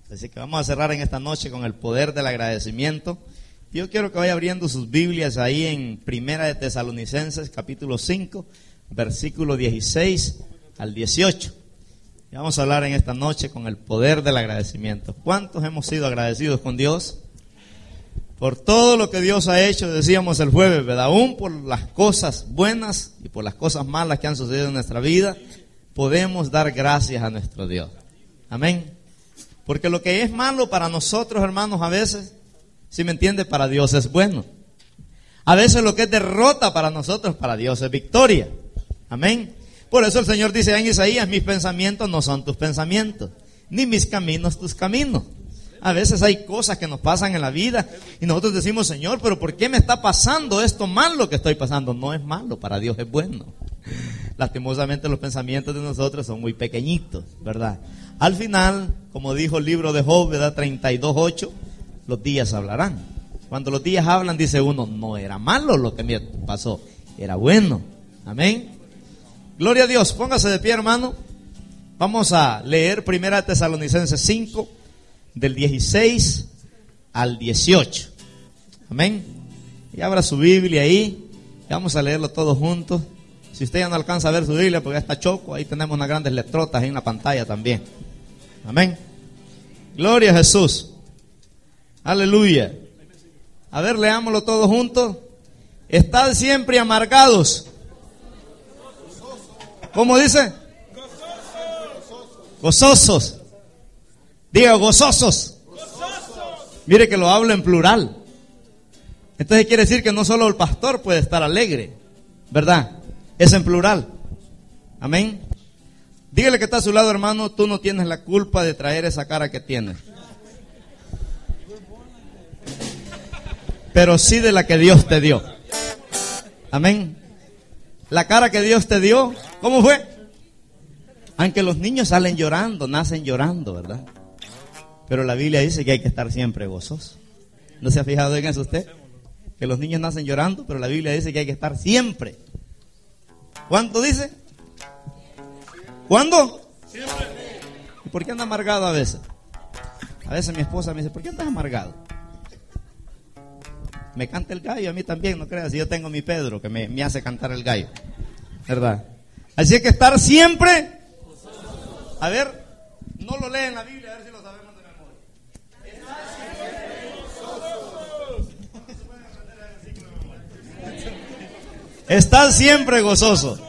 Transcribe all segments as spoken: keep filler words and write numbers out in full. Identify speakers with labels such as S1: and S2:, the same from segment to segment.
S1: Así que vamos a cerrar en esta noche con el poder del agradecimiento. Yo quiero que vaya abriendo sus Biblias ahí en Primera de Tesalonicenses, capítulo cinco, versículo dieciséis al dieciocho. Y vamos a hablar en esta noche con el poder del agradecimiento. ¿Cuántos hemos sido agradecidos con Dios? Por todo lo que Dios ha hecho, decíamos el jueves, ¿verdad? Aún por las cosas buenas y por las cosas malas que han sucedido en nuestra vida, podemos dar gracias a nuestro Dios. Amén. Porque lo que es malo para nosotros, hermanos, a veces, si me entiende, para Dios es bueno. A veces lo que es derrota para nosotros, para Dios es victoria. Amén. Por eso el Señor dice en Isaías, mis pensamientos no son tus pensamientos, ni mis caminos tus caminos. A veces hay cosas que nos pasan en la vida y nosotros decimos, Señor, pero ¿por qué me está pasando esto malo que estoy pasando? No es malo, para Dios es bueno. Lastimosamente los pensamientos de nosotros son muy pequeñitos, ¿verdad? Al final, como dijo el libro de Job, ¿verdad? treinta y dos, ocho, los días hablarán. Cuando los días hablan, dice uno, no era malo lo que me pasó, era bueno. Amén. Gloria a Dios. Póngase de pie, hermano. Vamos a leer Primera Tesalonicenses cinco, del dieciséis al dieciocho. Amén. Y abra su Biblia ahí y vamos a leerlo todos juntos. Si usted ya no alcanza a ver su Biblia porque ya está choco, ahí tenemos unas grandes letrotas ahí en la pantalla también. Amén. Gloria a Jesús. Aleluya. A ver, leámoslo todos juntos. Estad siempre amargados. ¿Cómo dice? Gozosos. Diga gozosos. Mire que lo hablo en plural. Entonces quiere decir que no solo el pastor puede estar alegre, ¿verdad? Es en plural. Amén. Dígale que está a su lado, hermano, tú no tienes la culpa de traer esa cara que tienes, pero sí de la que Dios te dio. Amén. La cara que Dios te dio, ¿cómo fue? Aunque los niños salen llorando, nacen llorando, ¿verdad? Pero la Biblia dice que hay que estar siempre gozoso. ¿No se ha fijado en eso usted? Que los niños nacen llorando, pero la Biblia dice que hay que estar siempre. ¿Cuánto dice? ¿Cuándo? Siempre. ¿Y por qué anda amargado a veces? A veces mi esposa me dice, ¿por qué andas amargado? Me canta el gallo, a mí también, no creas, yo tengo mi Pedro que me, me hace cantar el gallo, ¿verdad? Así hay que estar siempre. A ver, no lo lee en la Biblia, a ver si lo sabemos de memoria. Estás siempre gozoso.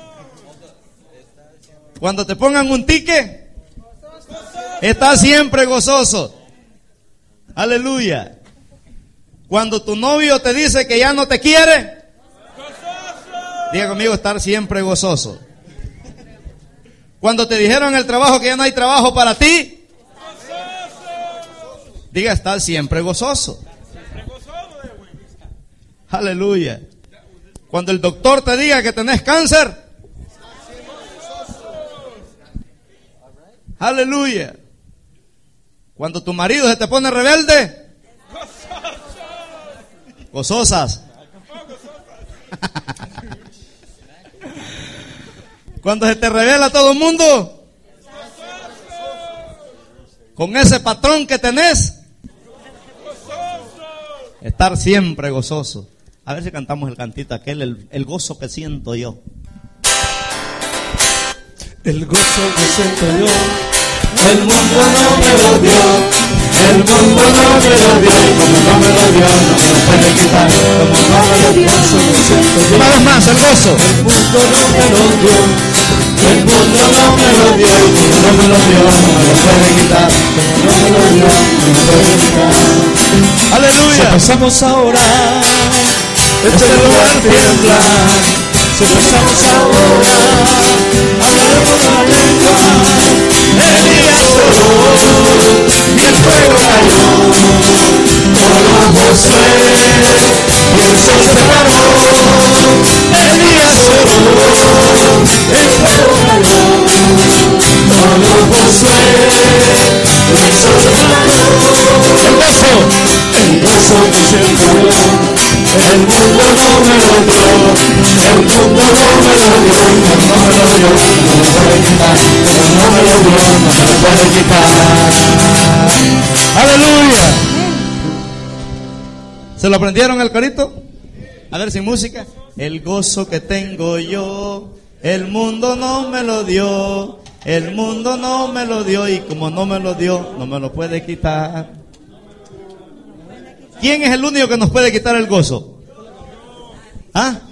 S1: Cuando te pongan un tique, estás siempre gozoso. Aleluya. Cuando tu novio te dice que ya no te quiere, diga conmigo, estar siempre gozoso. Cuando te dijeron en el trabajo que ya no hay trabajo para ti, diga, estar siempre gozoso. Aleluya. Cuando el doctor te diga que tenés cáncer, aleluya. Cuando tu marido se te pone rebelde, gozosas. Cuando se te revela todo el mundo, con ese patrón que tenés, estar siempre gozoso. A ver si cantamos el cantito aquel, el, el gozo que siento yo.
S2: El gozo que siento yo, el mundo no me lo dio, el mundo no me lo dio, y como no me lo dio, no me lo puede quitar, como no me lo dio, el gozo que siento yo.
S1: Una vez más, el gozo.
S2: El mundo no me lo dio, el mundo no me lo dio, y como no me lo dio, no me lo puede quitar, como no me lo dio, no me lo puede quitar.
S1: Aleluya.
S2: Si empezamos a orar, este lugar tiembla. Si empezamos a orar, hablamos la lengua. Elías oró y el fuego cayó. Oró Josué y el sol se paró. Elías oró, el fuego cayó. Oró Josué y el sol se paró. El gozo, el gozo que siento yo. El mundo no me lo dio, el mundo no me lo dio, no me lo dio, no me lo puede quitar, no me lo dio, no me lo puede quitar.
S1: ¿Se lo aprendieron el corito? A ver, sin música. El gozo que tengo yo, el mundo no me lo dio, el mundo no me lo dio, y como no me lo dio, no me lo puede quitar. ¿Quién es el único que nos puede quitar el gozo? ¿Ah?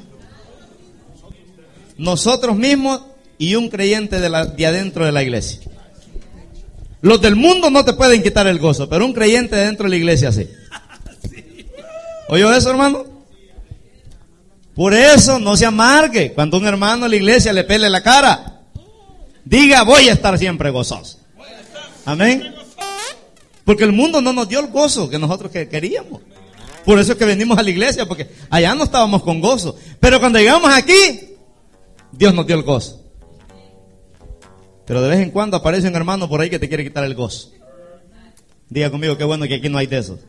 S1: Nosotros mismos y un creyente de, la, de adentro de la iglesia. Los del mundo no te pueden quitar el gozo, pero un creyente de dentro de la iglesia sí. ¿Oyó eso, hermano? Por eso no se amargue cuando un hermano de la iglesia le pele la cara. Diga, voy a estar siempre gozoso. Amén. Porque el mundo no nos dio el gozo que nosotros queríamos. Por eso es que venimos a la iglesia, porque allá no estábamos con gozo. Pero cuando llegamos aquí, Dios nos dio el gozo. Pero de vez en cuando aparece un hermano por ahí que te quiere quitar el gozo. Diga conmigo, qué bueno que aquí no hay de esos.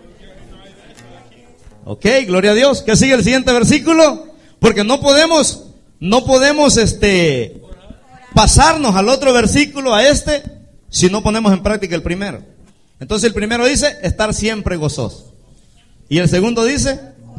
S1: Ok, gloria a Dios. ¿Qué sigue el siguiente versículo? Porque no podemos, no podemos este, pasarnos al otro versículo, a este, si no ponemos en práctica el primero. Entonces el primero dice, estar siempre gozoso. Y el segundo dice,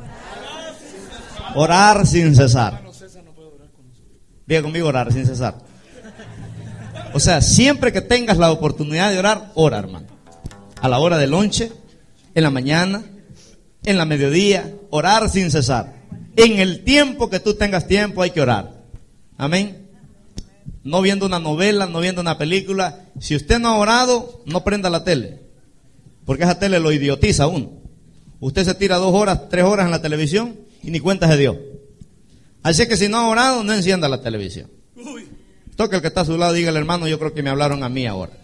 S1: orar sin cesar. Diga conmigo, orar sin cesar. O sea, siempre que tengas la oportunidad de orar, ora, hermano. A la hora del lonche, en la mañana, en la mediodía, orar sin cesar. En el tiempo que tú tengas tiempo hay que orar. Amén. No viendo una novela, no viendo una película. Si usted no ha orado, no prenda la tele. Porque esa tele lo idiotiza a uno. Usted se tira dos horas, tres horas en la televisión y ni cuenta se dio. Así que si no ha orado, no encienda la televisión. Toque el que está a su lado, dígale, hermano, yo creo que me hablaron a mí ahora.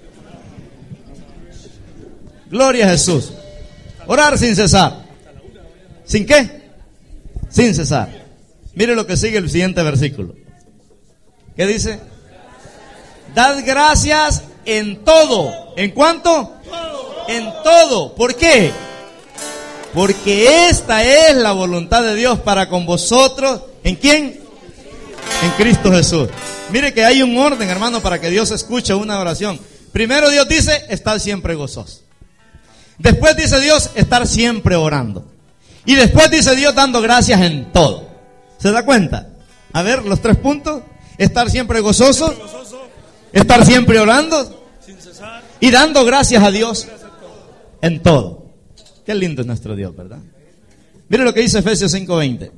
S1: Gloria a Jesús. Orar sin cesar. ¿Sin qué? Sin cesar. Mire lo que sigue el siguiente versículo. ¿Qué dice? Dad gracias en todo. ¿En cuánto? En todo. ¿Por qué? Porque esta es la voluntad de Dios para con vosotros. ¿En quién? En Cristo Jesús. Mire que hay un orden, hermano, para que Dios escuche una oración. Primero Dios dice, estar siempre gozoso. Después dice Dios, estar siempre orando. Y después dice Dios, dando gracias en todo. ¿Se da cuenta? A ver, los tres puntos. Estar siempre gozoso. Estar siempre orando. Y dando gracias a Dios en todo. Qué lindo es nuestro Dios, ¿verdad? Mire lo que dice Efesios cinco veinte.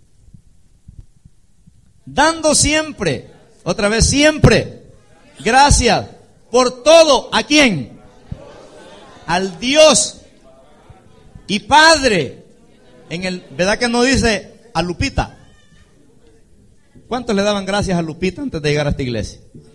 S1: Dando siempre, otra vez siempre, gracias por todo. ¿A quién? Al Dios y Padre. En el, ¿verdad que no dice a Lupita? ¿Cuántos le daban gracias a Lupita antes de llegar a esta iglesia?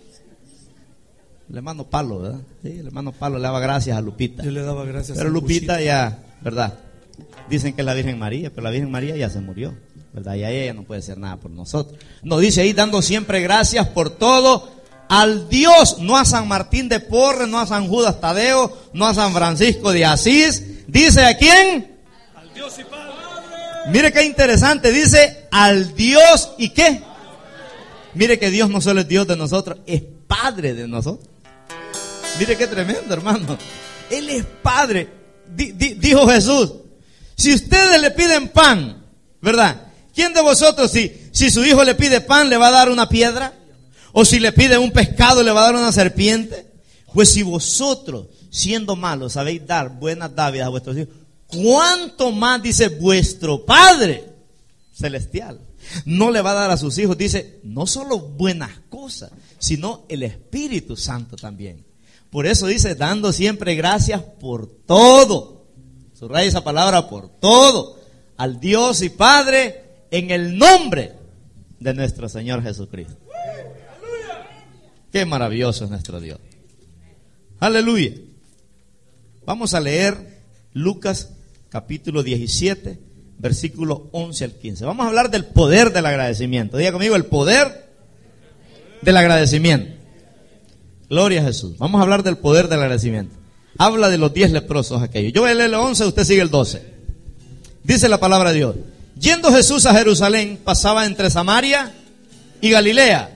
S1: El hermano Palo, ¿verdad? Sí, el hermano Palo le daba gracias a Lupita.
S2: Yo le daba gracias.
S1: Pero Lupita ya, ¿verdad? Dicen que es la Virgen María, pero la Virgen María ya se murió, ¿verdad? Y ella no puede hacer nada por nosotros. Nos dice ahí, dando siempre gracias por todo al Dios, no a San Martín de Porres, no a San Judas Tadeo, no a San Francisco de Asís. Dice, ¿a quién?
S2: Al Dios y Padre.
S1: Mire qué interesante, dice al Dios y qué. Mire que Dios no solo es Dios de nosotros, es Padre de nosotros. Mire qué tremendo, hermano. Él es Padre. Di, di, dijo Jesús, si ustedes le piden pan, ¿verdad? ¿Quién de vosotros, si, si su hijo le pide pan, le va a dar una piedra? ¿O si le pide un pescado, le va a dar una serpiente? Pues si vosotros, siendo malos, sabéis dar buenas dádivas a vuestros hijos, ¿cuánto más, dice, vuestro Padre celestial no le va a dar a sus hijos? Dice, no solo buenas cosas, sino el Espíritu Santo también. Por eso dice, dando siempre gracias por todo. Subraya esa palabra, por todo. Al Dios y Padre, en el nombre de nuestro Señor Jesucristo. Qué maravilloso es nuestro Dios. Aleluya. Vamos a leer Lucas capítulo diecisiete, versículo once al quince. Vamos a hablar del poder del agradecimiento. Diga conmigo, el poder del agradecimiento. Gloria a Jesús. Vamos a hablar del poder del agradecimiento. Habla de los diez leprosos aquellos. Yo voy a leer el once, usted sigue el doce. Dice la palabra de Dios. Yendo Jesús a Jerusalén, pasaba entre Samaria y Galilea.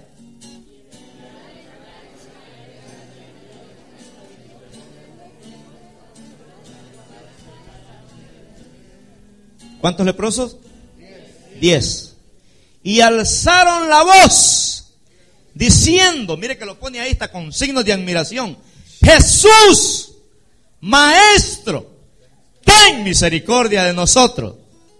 S1: ¿Cuántos leprosos? Diez. Y alzaron la voz, diciendo, mire que lo pone ahí, está con signos de admiración: Jesús, Maestro, ten misericordia de nosotros.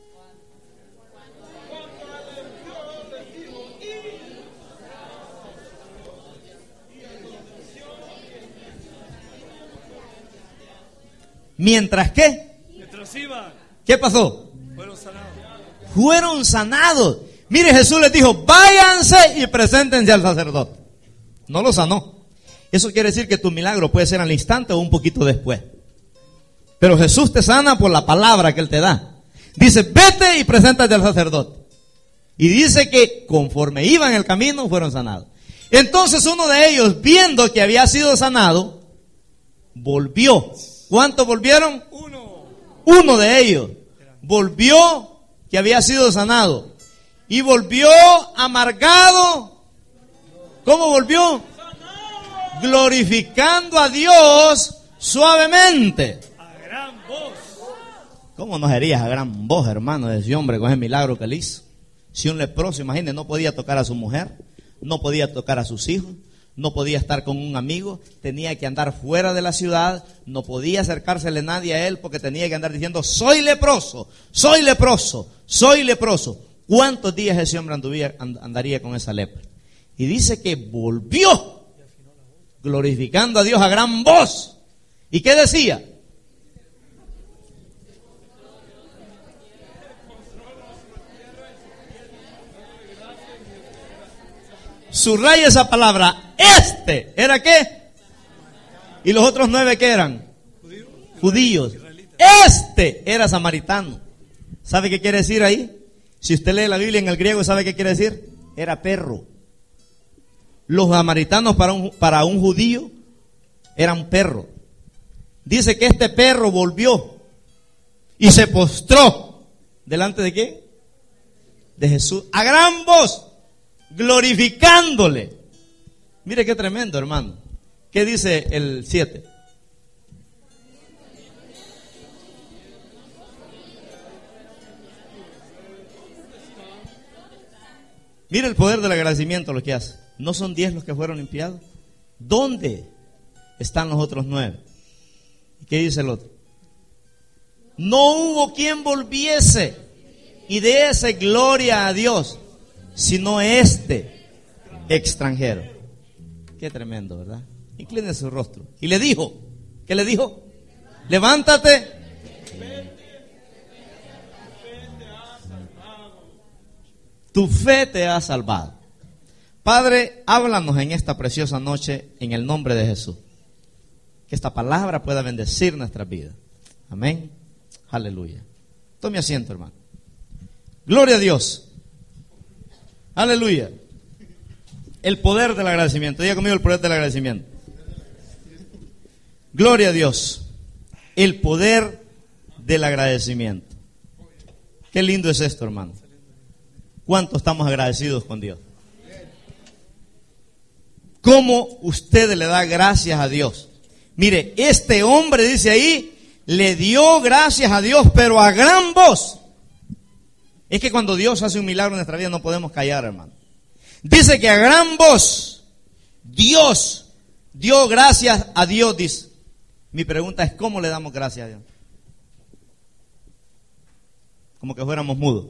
S1: Mientras que,
S2: Mientras iban,
S1: ¿qué pasó?
S2: fueron sanados.
S1: Fueron sanados. Mire, Jesús les dijo: váyanse y preséntense al sacerdote. No lo sanó. Eso quiere decir que tu milagro puede ser al instante o un poquito después. Pero Jesús te sana por la palabra que Él te da. Dice: vete y preséntate al sacerdote. Y dice que conforme iban en el camino fueron sanados. Entonces uno de ellos, viendo que había sido sanado, volvió. ¿Cuántos volvieron?
S2: Uno.
S1: Uno de ellos volvió que había sido sanado. Y volvió amargado. ¿Cómo volvió? Glorificando a Dios suavemente.
S2: A gran voz.
S1: ¿Cómo no serías a gran voz, hermano, de ese hombre con ese milagro que le hizo? Si un leproso, imagínate, no podía tocar a su mujer, no podía tocar a sus hijos, no podía estar con un amigo, tenía que andar fuera de la ciudad, no podía acercársele nadie a él porque tenía que andar diciendo: soy leproso, soy leproso, soy leproso. ¿Cuántos días ese hombre anduría, andaría con esa lepra? Y dice que volvió glorificando a Dios a gran voz. ¿Y qué decía? Subraya esa palabra. Este, ¿era qué? ¿Y los otros nueve qué eran? Judíos. Este era samaritano. ¿Sabe qué quiere decir ahí? Si usted lee la Biblia en el griego, ¿sabe qué quiere decir? Era perro. Los samaritanos para un, para un judío eran perro. Dice que este perro volvió y se postró. ¿Delante de qué? De Jesús. A gran voz, glorificándole. Mire qué tremendo, hermano. ¿Qué dice el siete? Mire el poder del agradecimiento lo que hace. ¿No son diez los que fueron limpiados? ¿Dónde están los otros nueve? ¿Y qué dice el otro? No hubo quien volviese y diese gloria a Dios, sino este extranjero. Qué tremendo, ¿verdad? Incline su rostro. Y le dijo, ¿qué le dijo? Levántate. Tu fe te ha salvado. Padre, háblanos en esta preciosa noche en el nombre de Jesús. Que esta palabra pueda bendecir nuestras vidas. Amén. Aleluya. Tome asiento, hermano. Gloria a Dios. Aleluya. El poder del agradecimiento. Diga conmigo: el poder del agradecimiento. Gloria a Dios. El poder del agradecimiento. Qué lindo es esto, hermano. ¿Cuánto estamos agradecidos con Dios? ¿Cómo usted le da gracias a Dios? Mire, este hombre dice ahí, le dio gracias a Dios, pero a gran voz. Es que cuando Dios hace un milagro en nuestra vida no podemos callar, hermano. Dice que a gran voz Dios dio gracias a Dios, dice. Mi pregunta es: ¿cómo le damos gracias a Dios? Como que fuéramos mudos.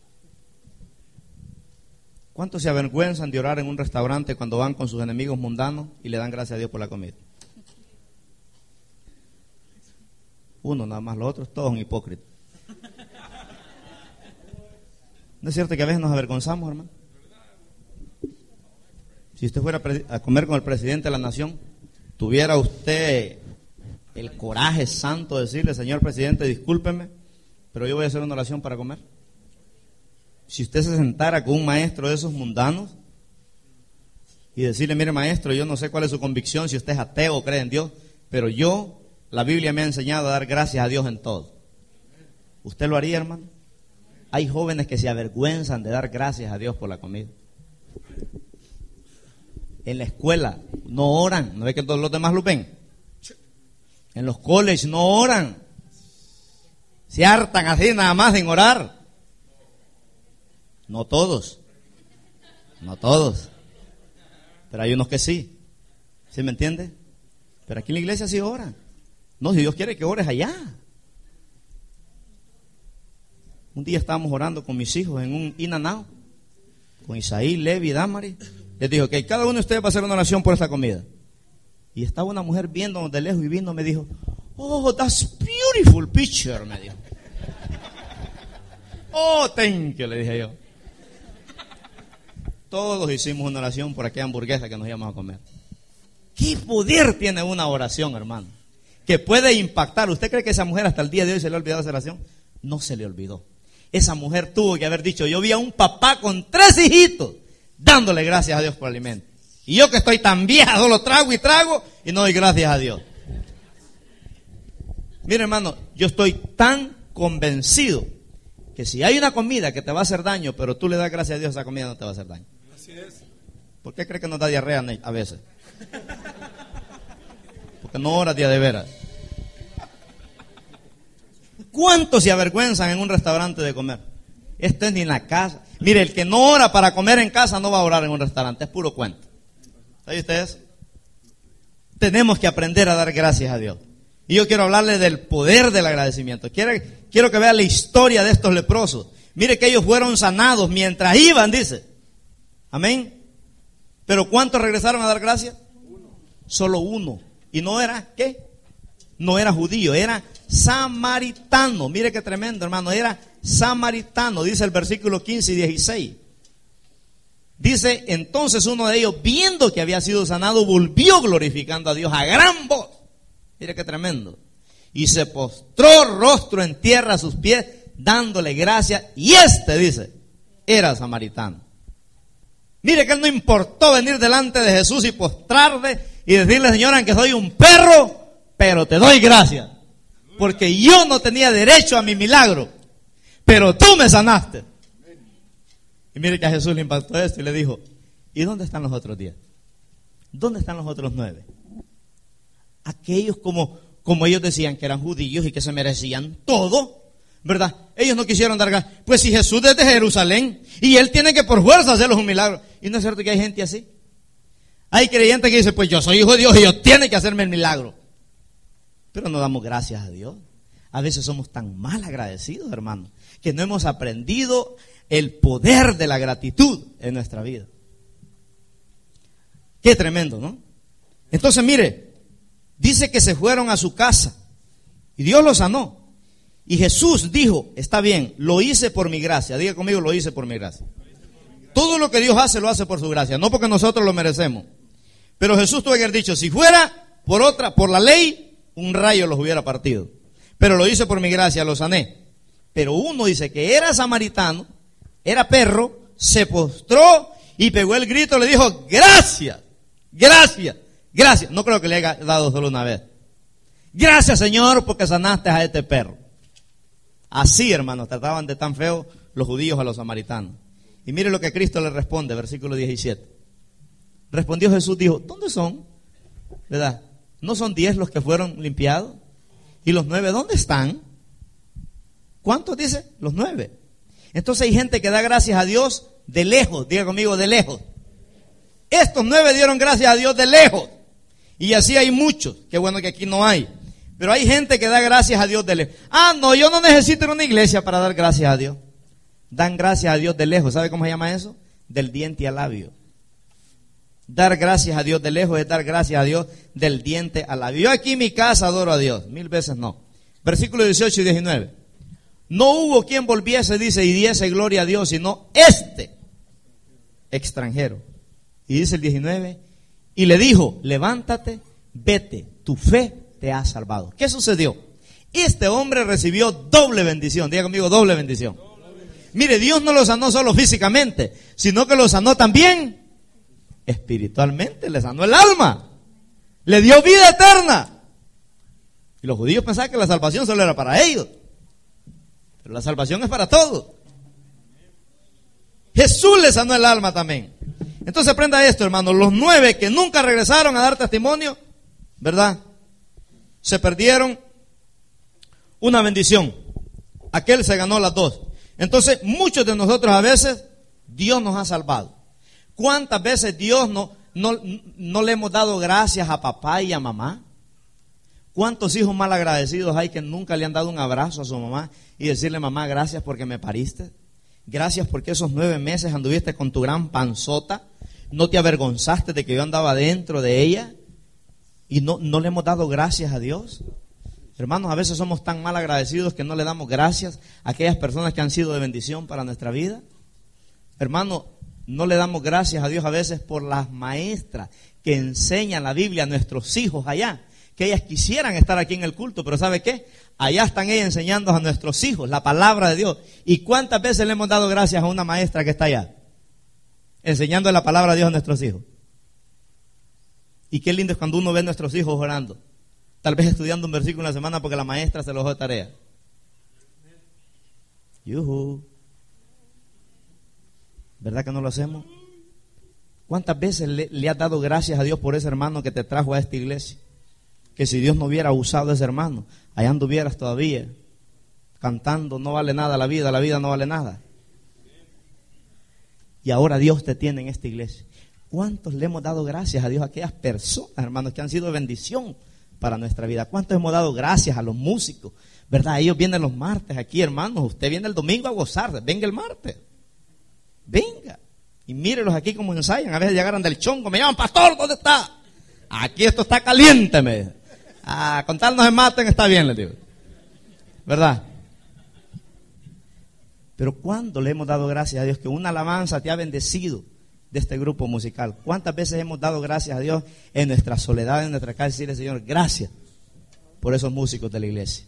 S1: ¿Cuántos se avergüenzan de orar en un restaurante cuando van con sus enemigos mundanos y le dan gracias a Dios por la comida? Uno nada más, los otros todos son hipócritas. ¿No es cierto que a veces nos avergonzamos, hermano? Si usted fuera a comer con el presidente de la nación, ¿tuviera usted el coraje santo de decirle: señor presidente, discúlpeme, pero yo voy a hacer una oración para comer? Si usted se sentara con un maestro de esos mundanos y decirle: mire maestro, yo no sé cuál es su convicción, si usted es ateo o cree en Dios, pero yo, la Biblia me ha enseñado a dar gracias a Dios en todo. ¿Usted lo haría, hermano? Hay jóvenes que se avergüenzan de dar gracias a Dios por la comida. En la escuela no oran, ¿no ve que todos los demás lo ven? En los colleges no oran. Se hartan así nada más en orar. No todos. No todos. Pero hay unos que sí. ¿Sí me entiende? Pero aquí en la iglesia sí oran. No, si Dios quiere que ores allá. Un día estábamos orando con mis hijos en un in and out, con Isaí, Levi, Damari. Les dijo que cada uno de ustedes va a hacer una oración por esta comida. Y estaba una mujer viéndonos de lejos y vino, me dijo, oh, that's beautiful picture, me dijo. Oh, thank you, le dije yo. Todos hicimos una oración por aquella hamburguesa que nos íbamos a comer. ¿Qué poder tiene una oración, hermano? Que puede impactar. ¿Usted cree que esa mujer hasta el día de hoy se le ha olvidado esa oración? No se le olvidó. Esa mujer tuvo que haber dicho, yo vi a un papá con tres hijitos dándole gracias a Dios por el alimento. Y yo que estoy tan vieja, solo trago y trago y no doy gracias a Dios. Mire, hermano, yo estoy tan convencido que si hay una comida que te va a hacer daño, pero tú le das gracias a Dios, esa comida no te va a hacer daño.
S2: Así es.
S1: ¿Por qué cree que nos da diarrea a veces? Porque no ora día de veras. ¿Cuántos se avergüenzan en un restaurante de comer? Esto es ni en la casa. Mire, el que no ora para comer en casa no va a orar en un restaurante, es puro cuento. ¿Saben ustedes? Tenemos que aprender a dar gracias a Dios. Y yo quiero hablarle del poder del agradecimiento. Quiero, quiero que vea la historia de estos leprosos. Mire que ellos fueron sanados mientras iban, dice. Amén. Pero ¿cuántos regresaron a dar gracias? Uno. Solo uno. ¿Y no era qué? No era judío, era samaritano. Mire qué tremendo, hermano. Era samaritano, dice el versículo quince y dieciséis. Dice, entonces uno de ellos, viendo que había sido sanado, volvió glorificando a Dios a gran voz. Mire qué tremendo. Y se postró rostro en tierra a sus pies, dándole gracias. Y este, dice, era samaritano. Mire que él no importó venir delante de Jesús y postrarle y decirle, Señor, aunque soy un perro, pero te doy gracias. Porque yo no tenía derecho a mi milagro, pero tú me sanaste. Y mire que a Jesús le impactó esto y le dijo, ¿y dónde están los otros diez? ¿Dónde están los otros nueve? Aquellos como, como ellos decían que eran judíos y que se merecían todo, ¿verdad? Ellos no quisieron dar gracias. Pues si Jesús es de Jerusalén y él tiene que por fuerza hacerlos un milagro. ¿Y no es cierto que hay gente así? Hay creyentes que dicen, pues yo soy hijo de Dios y Dios tiene que hacerme el milagro. Pero no damos gracias a Dios. A veces somos tan mal agradecidos, hermano, que no hemos aprendido el poder de la gratitud en nuestra vida. Qué tremendo, ¿no? Entonces, mire, dice que se fueron a su casa y Dios los sanó. Y Jesús dijo, está bien, lo hice por mi gracia. Diga conmigo, lo hice por mi gracia. Todo lo que Dios hace, lo hace por su gracia, no porque nosotros lo merecemos. Pero Jesús tuvo que haber dicho, si fuera por otra, por la ley, un rayo los hubiera partido. Pero lo hice por mi gracia, lo sané. Pero uno dice que era samaritano, era perro, se postró y pegó el grito, le dijo, gracias, gracias, gracias. No creo que le haya dado solo una vez. Gracias, Señor, porque sanaste a este perro. Así, hermanos, trataban de tan feo los judíos a los samaritanos. Y mire lo que Cristo le responde, versículo diecisiete. Respondió Jesús, dijo, ¿dónde son? ¿Verdad? ¿No son diez los que fueron limpiados? ¿Y los nueve dónde están? ¿Cuántos dice? Los nueve. Entonces hay gente que da gracias a Dios de lejos. Diga conmigo, de lejos. Estos nueve dieron gracias a Dios de lejos. Y así hay muchos. Qué bueno que aquí no hay. Pero hay gente que da gracias a Dios de lejos. Ah, no, yo no necesito ir a una iglesia para dar gracias a Dios. Dan gracias a Dios de lejos. ¿Sabe cómo se llama eso? Del diente al labio. Dar gracias a Dios de lejos es dar gracias a Dios del diente al labio. Yo aquí en mi casa adoro a Dios. Mil veces no. Versículos dieciocho y diecinueve. No hubo quien volviese, dice, y diese gloria a Dios, sino este extranjero. Y dice el diecinueve, y le dijo, levántate, vete, tu fe te ha salvado. ¿Qué sucedió? Este hombre recibió doble bendición. Diga conmigo, doble bendición. Doble bendición. Mire, Dios no lo sanó solo físicamente, sino que lo sanó también espiritualmente. Le sanó el alma. Le dio vida eterna. Y los judíos pensaban que la salvación solo era para ellos. Pero la salvación es para todos. Jesús le sanó el alma también. Entonces aprenda esto, hermano. Los nueve que nunca regresaron a dar testimonio, ¿verdad? Se perdieron una bendición. aquel se ganó las dos. Entonces, muchos de nosotros a veces, Dios nos ha salvado. ¿Cuántas veces Dios no, no, no le hemos dado gracias a papá y a mamá? ¿Cuántos hijos mal agradecidos hay que nunca le han dado un abrazo a su mamá y decirle, mamá, gracias porque me pariste? Gracias porque esos nueve meses anduviste con tu gran panzota. No te avergonzaste de que yo andaba dentro de ella. Y no, no le hemos dado gracias a Dios. Hermanos, a veces somos tan mal agradecidos que no le damos gracias a aquellas personas que han sido de bendición para nuestra vida. Hermano, no le damos gracias a Dios a veces por las maestras que enseñan la Biblia a nuestros hijos allá. Que ellas quisieran estar aquí en el culto, pero ¿sabe qué? Allá están ellas enseñando a nuestros hijos la palabra de Dios. ¿Y cuántas veces le hemos dado gracias a una maestra que está allá? Enseñando la palabra de Dios a nuestros hijos. Y qué lindo es cuando uno ve a nuestros hijos orando. Tal vez estudiando un versículo una semana porque la maestra se los dio de tarea. Yuhu. ¿Verdad que no lo hacemos? ¿Cuántas veces le, le has dado gracias a Dios por ese hermano que te trajo a esta iglesia? Que si Dios no hubiera usado a ese hermano, allá anduvieras todavía cantando, no vale nada la vida, la vida no vale nada. Y ahora Dios te tiene en esta iglesia. ¿Cuántos le hemos dado gracias a Dios a aquellas personas, hermanos, que han sido de bendición para nuestra vida? ¿Cuántos hemos dado gracias a los músicos? ¿Verdad? Ellos vienen los martes aquí, hermanos. Usted viene el domingo a gozar, venga el martes. Venga. Y mírelos aquí como ensayan. A veces llegaron del chongo, me llaman, pastor, ¿dónde está? Aquí esto está caliente, me dicen. Ah, con tal no se maten, está bien, les digo. ¿Verdad? Pero ¿cuándo le hemos dado gracias a Dios que una alabanza te ha bendecido de este grupo musical? ¿Cuántas veces hemos dado gracias a Dios en nuestra soledad, en nuestra casa, y decirle, Señor, gracias por esos músicos de la iglesia?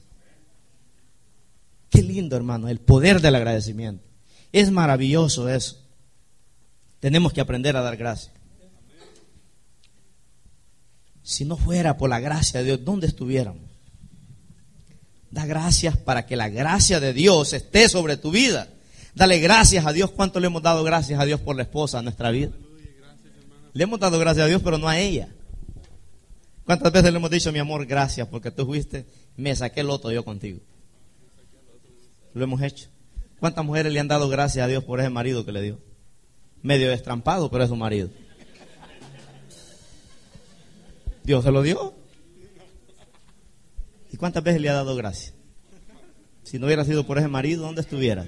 S1: Qué lindo, hermano, el poder del agradecimiento. Es maravilloso eso. Tenemos que aprender a dar gracias. Si no fuera por la gracia de Dios, ¿dónde estuviéramos? Da gracias para que la gracia de Dios esté sobre tu vida. Dale gracias a Dios. ¿Cuánto le hemos dado gracias a Dios por la esposa en nuestra vida? Le hemos dado gracias a Dios, pero no a ella. ¿Cuántas veces le hemos dicho, mi amor, gracias porque tú fuiste, me saqué el loto yo contigo? Lo hemos hecho. ¿Cuántas mujeres le han dado gracias a Dios por ese marido que le dio? Medio destrampado, pero es su marido. Dios se lo dio. ¿Y cuántas veces le ha dado gracias? Si no hubiera sido por ese marido, ¿dónde estuviera?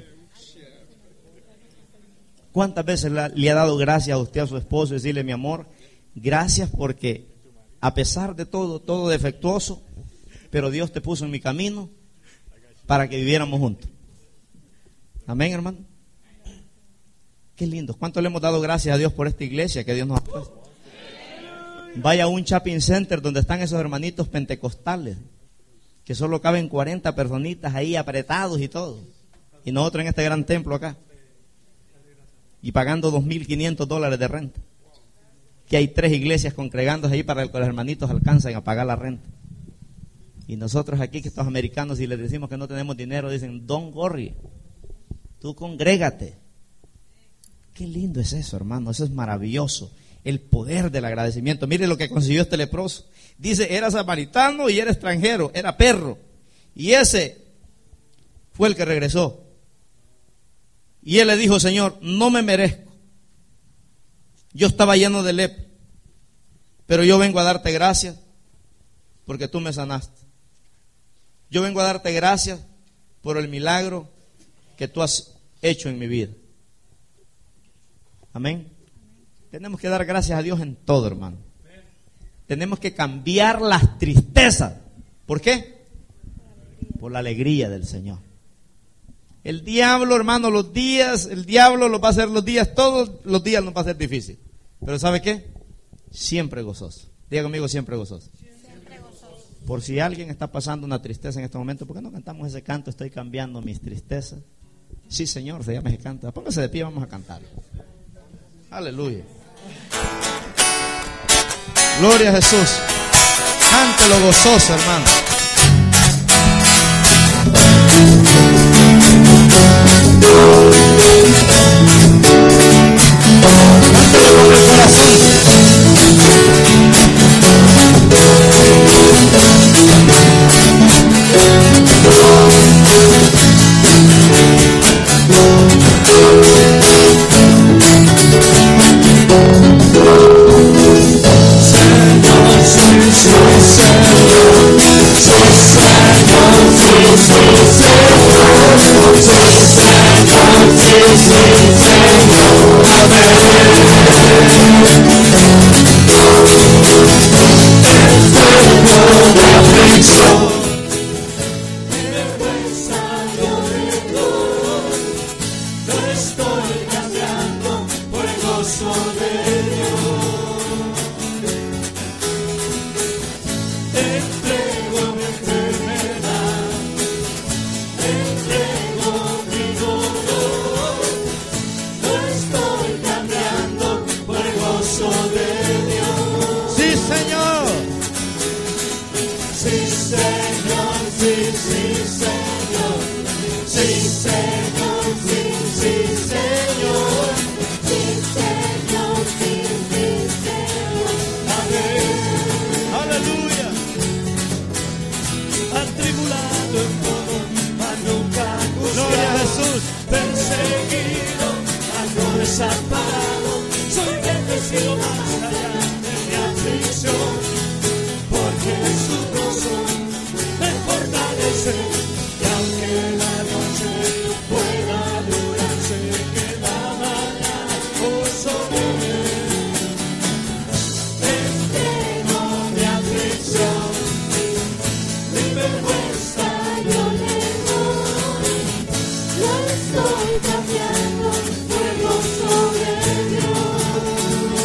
S1: ¿Cuántas veces le ha dado gracias a usted, a su esposo, y decirle, mi amor, gracias porque a pesar de todo, todo defectuoso, pero Dios te puso en mi camino para que viviéramos juntos? Amén, hermano. Qué lindo. ¿Cuánto le hemos dado gracias a Dios por esta iglesia que Dios nos ha puesto? Vaya a un shopping center donde están esos hermanitos pentecostales, que solo caben cuarenta personitas ahí apretados y todo. Y nosotros en este gran templo acá. Y pagando dos mil quinientos dólares de renta. Que hay tres iglesias congregándose ahí para que los hermanitos alcancen a pagar la renta. Y nosotros aquí, que estos americanos, si les decimos que no tenemos dinero, dicen, don't worry, tú congrégate. Qué lindo es eso, hermano. Eso es maravilloso. El poder del agradecimiento. Mire lo que consiguió este leproso. Dice, era samaritano y era extranjero, era perro. Y ese fue el que regresó. Y él le dijo, Señor, no me merezco. Yo estaba lleno de lepra, pero yo vengo a darte gracias porque tú me sanaste. Yo vengo a darte gracias por el milagro que tú has hecho en mi vida. Amén. Tenemos que dar gracias a Dios en todo, hermano. Tenemos que cambiar las tristezas. ¿Por qué? Por la alegría del Señor. El diablo, hermano, los días, el diablo los va a hacer los días, todos los días nos va a ser difícil. Pero ¿sabe qué? Siempre gozoso. Diga conmigo, siempre gozoso. Siempre gozoso. Por si alguien está pasando una tristeza en este momento, ¿por qué no cantamos ese canto? Estoy cambiando mis tristezas. Sí, Señor, se llama ese canto. Póngase de pie, vamos a cantar. Aleluya. Gloria a Jesús. Cántelo gozoso, hermano. Cántelo con el corazón.
S2: seguido, algo desamparado, soy bendecido más allá de mi aflicción, porque su gozo me fortalece, y aunque la noche pueda durar, sé que la mañana gozo viene. Entrego mi aflicción, mi vergüenza yo le doy, yo estoy cambiando fuego sobre Dios.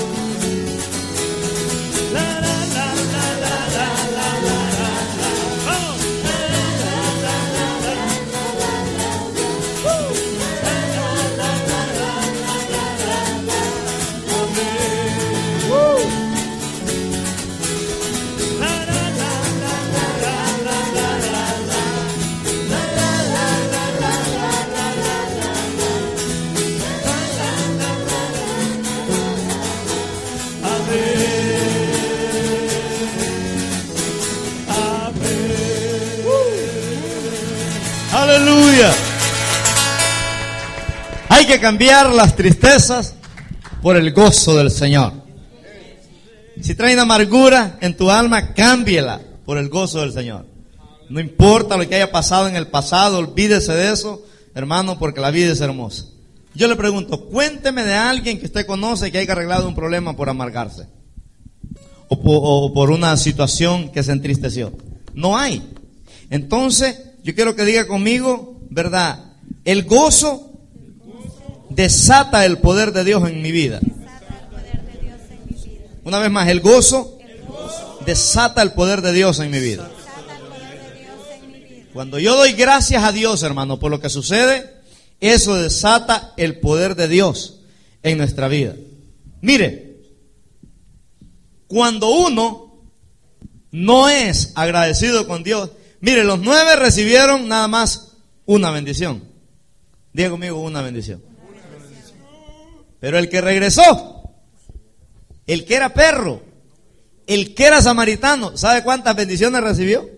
S2: La la la la la la la la la la. Vamos. La la la la la la la la. Uh. La la la la la la la la. Amén. Uh. La la la la la la la la la la. La la la la la la la la la. La la la la la. Amén. Amén.
S1: Aleluya. Hay que cambiar las tristezas por el gozo del Señor. Si traen amargura en tu alma, cámbiela por el gozo del Señor. No importa lo que haya pasado en el pasado, olvídese de eso, hermano, porque la vida es hermosa. Yo le pregunto, cuénteme de alguien que usted conoce que haya arreglado un problema por amargarse, o por, o por una situación que se entristeció. No hay. Entonces, yo quiero que diga conmigo, ¿verdad? El gozo desata el poder de Dios en mi vida. Una vez más, el gozo desata el poder de Dios en mi vida. Cuando yo doy gracias a Dios, hermano, por lo que sucede, eso desata el poder de Dios en nuestra vida. Mire, cuando uno no es agradecido con Dios, mire, los nueve recibieron nada más una bendición. Diga conmigo, una bendición. Pero el que regresó, el que era perro, el que era samaritano, ¿sabe cuántas bendiciones recibió?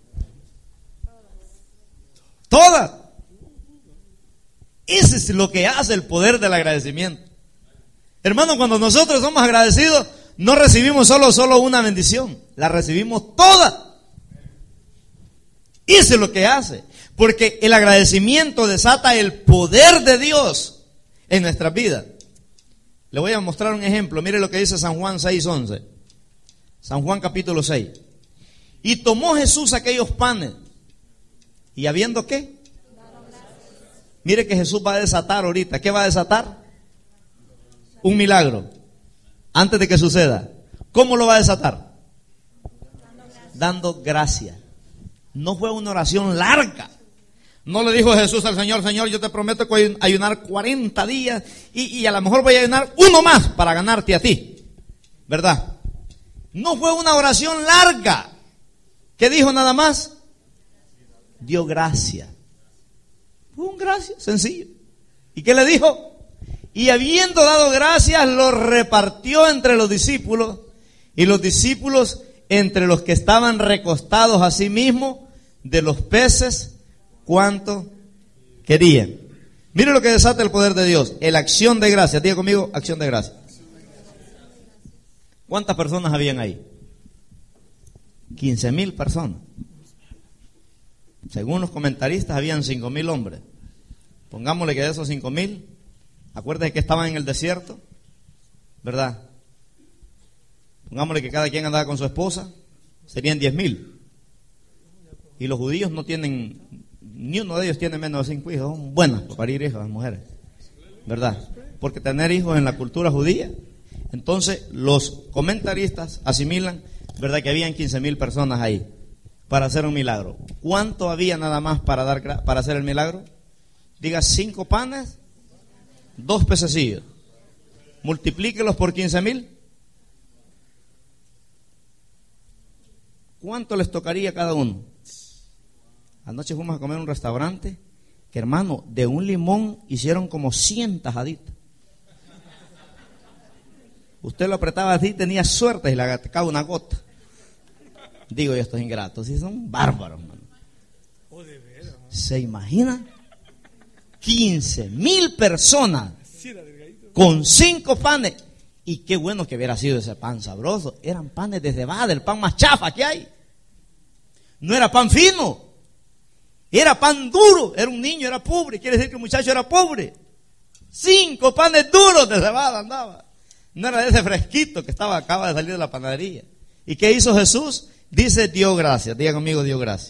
S1: Todas. Ese es lo que hace el poder del agradecimiento. Hermano, cuando nosotros somos agradecidos, no recibimos solo, solo una bendición, la recibimos toda. Eso es lo que hace, porque el agradecimiento desata el poder de Dios en nuestras vidas. Le voy a mostrar un ejemplo. Mire lo que dice San Juan seis once. San Juan capítulo seis. Y tomó Jesús aquellos panes, y habiendo ¿qué? Mire que Jesús va a desatar ahorita. ¿Qué va a desatar? Un milagro. Antes de que suceda. ¿Cómo lo va a desatar? Dando gracia. No fue una oración larga. No le dijo Jesús al Señor, Señor, yo te prometo que voy a ayunar cuarenta días y, y a lo mejor voy a ayunar uno más para ganarte a ti. ¿Verdad? No fue una oración larga. ¿Qué dijo nada más? Dio gracia. Fue un gracia sencillo. ¿Y qué le dijo? Y habiendo dado gracias, lo repartió entre los discípulos, y los discípulos entre los que estaban recostados a sí mismos de los peces, cuánto querían. Mire lo que desata el poder de Dios, la acción de gracias. Diga conmigo, acción de gracias. ¿Cuántas personas habían ahí? quince mil personas. Según los comentaristas, habían cinco mil hombres. Pongámosle que de esos cinco mil, acuérdense que estaban en el desierto, ¿verdad? Pongámosle que cada quien andaba con su esposa, serían diez mil. Y los judíos no tienen, ni uno de ellos tiene menos de cinco hijos, son buenas para parir hijos las mujeres, ¿verdad? Porque tener hijos en la cultura judía. Entonces los comentaristas asimilan, ¿verdad?, que habían quince mil personas ahí para hacer un milagro. ¿Cuánto había nada más para dar para hacer el milagro? Diga, cinco panes, dos pececillos. Multiplíquelos por quince mil. ¿Cuánto les tocaría a cada uno? Anoche fuimos a comer en un restaurante que, hermano, de un limón hicieron como cien tajaditas. Usted lo apretaba así, tenía suerte y le agarraba una gota. Digo, estos ingratos, sí son bárbaros, hermano. ¿Se imagina? quince mil personas con cinco panes. Y qué bueno que hubiera sido ese pan sabroso. Eran panes de cebada, el pan más chafa que hay. No era pan fino. Era pan duro. Era un niño, era pobre. Quiere decir que el muchacho era pobre. Cinco panes duros de cebada andaba. No era de ese fresquito que estaba, acaba de salir de la panadería. ¿Y qué hizo Jesús? Dice, dio gracias. Diga conmigo, dio gracias.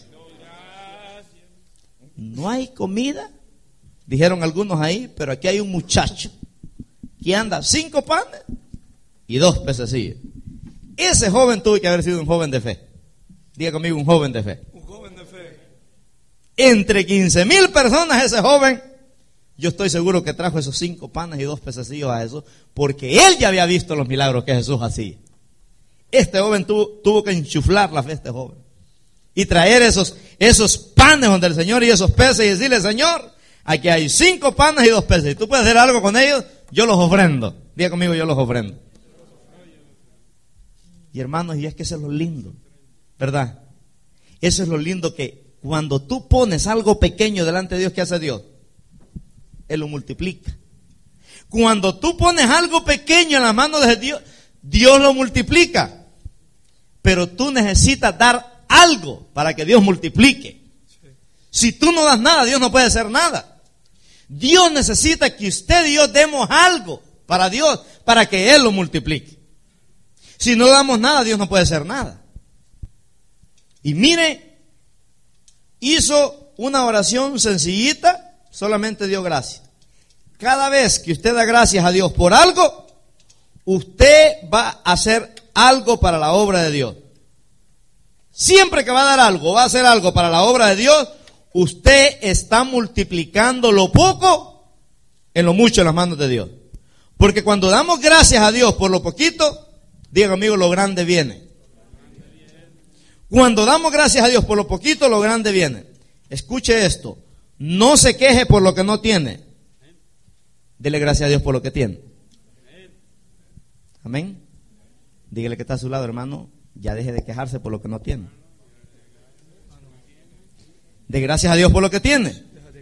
S1: No hay comida, dijeron algunos ahí, pero aquí hay un muchacho que anda cinco panes y dos pececillos. Ese joven tuvo que haber sido un joven de fe. Diga conmigo, un joven de fe.
S2: Un joven de fe.
S1: Entre quince mil personas ese joven, yo estoy seguro que trajo esos cinco panes y dos pececillos a Jesús, porque él ya había visto los milagros que Jesús hacía. Este joven tuvo, tuvo que enchuflar la fe, este joven, y traer esos, esos panes donde el Señor y esos peces y decirle, Señor, aquí hay cinco panes y dos peces, y tú puedes hacer algo con ellos, yo los ofrendo. Diga conmigo, yo los ofrendo. Y hermanos, y es que eso es lo lindo, ¿verdad? Eso es lo lindo, que cuando tú pones algo pequeño delante de Dios, ¿qué hace Dios? Él lo multiplica. Cuando tú pones algo pequeño en las manos de Dios, Dios lo multiplica. Pero tú necesitas dar algo para que Dios multiplique. Si tú no das nada, Dios no puede hacer nada. Dios necesita que usted y yo demos algo para Dios, para que Él lo multiplique. Si no damos nada, Dios no puede hacer nada. Y mire, hizo una oración sencillita, solamente dio gracias. Cada vez que usted da gracias a Dios por algo, usted va a hacer algo para la obra de Dios. Siempre que va a dar algo, va a hacer algo para la obra de Dios, usted está multiplicando lo poco en lo mucho en las manos de Dios. Porque cuando damos gracias a Dios por lo poquito, diga conmigo, lo grande viene. Cuando damos gracias a Dios por lo poquito, lo grande viene. Escuche esto, no se queje por lo que no tiene. Dele gracias a Dios por lo que tiene. Amén. Dígale que está a su lado, hermano, ya deje de quejarse por lo que no tiene. De gracias a Dios por lo que tiene.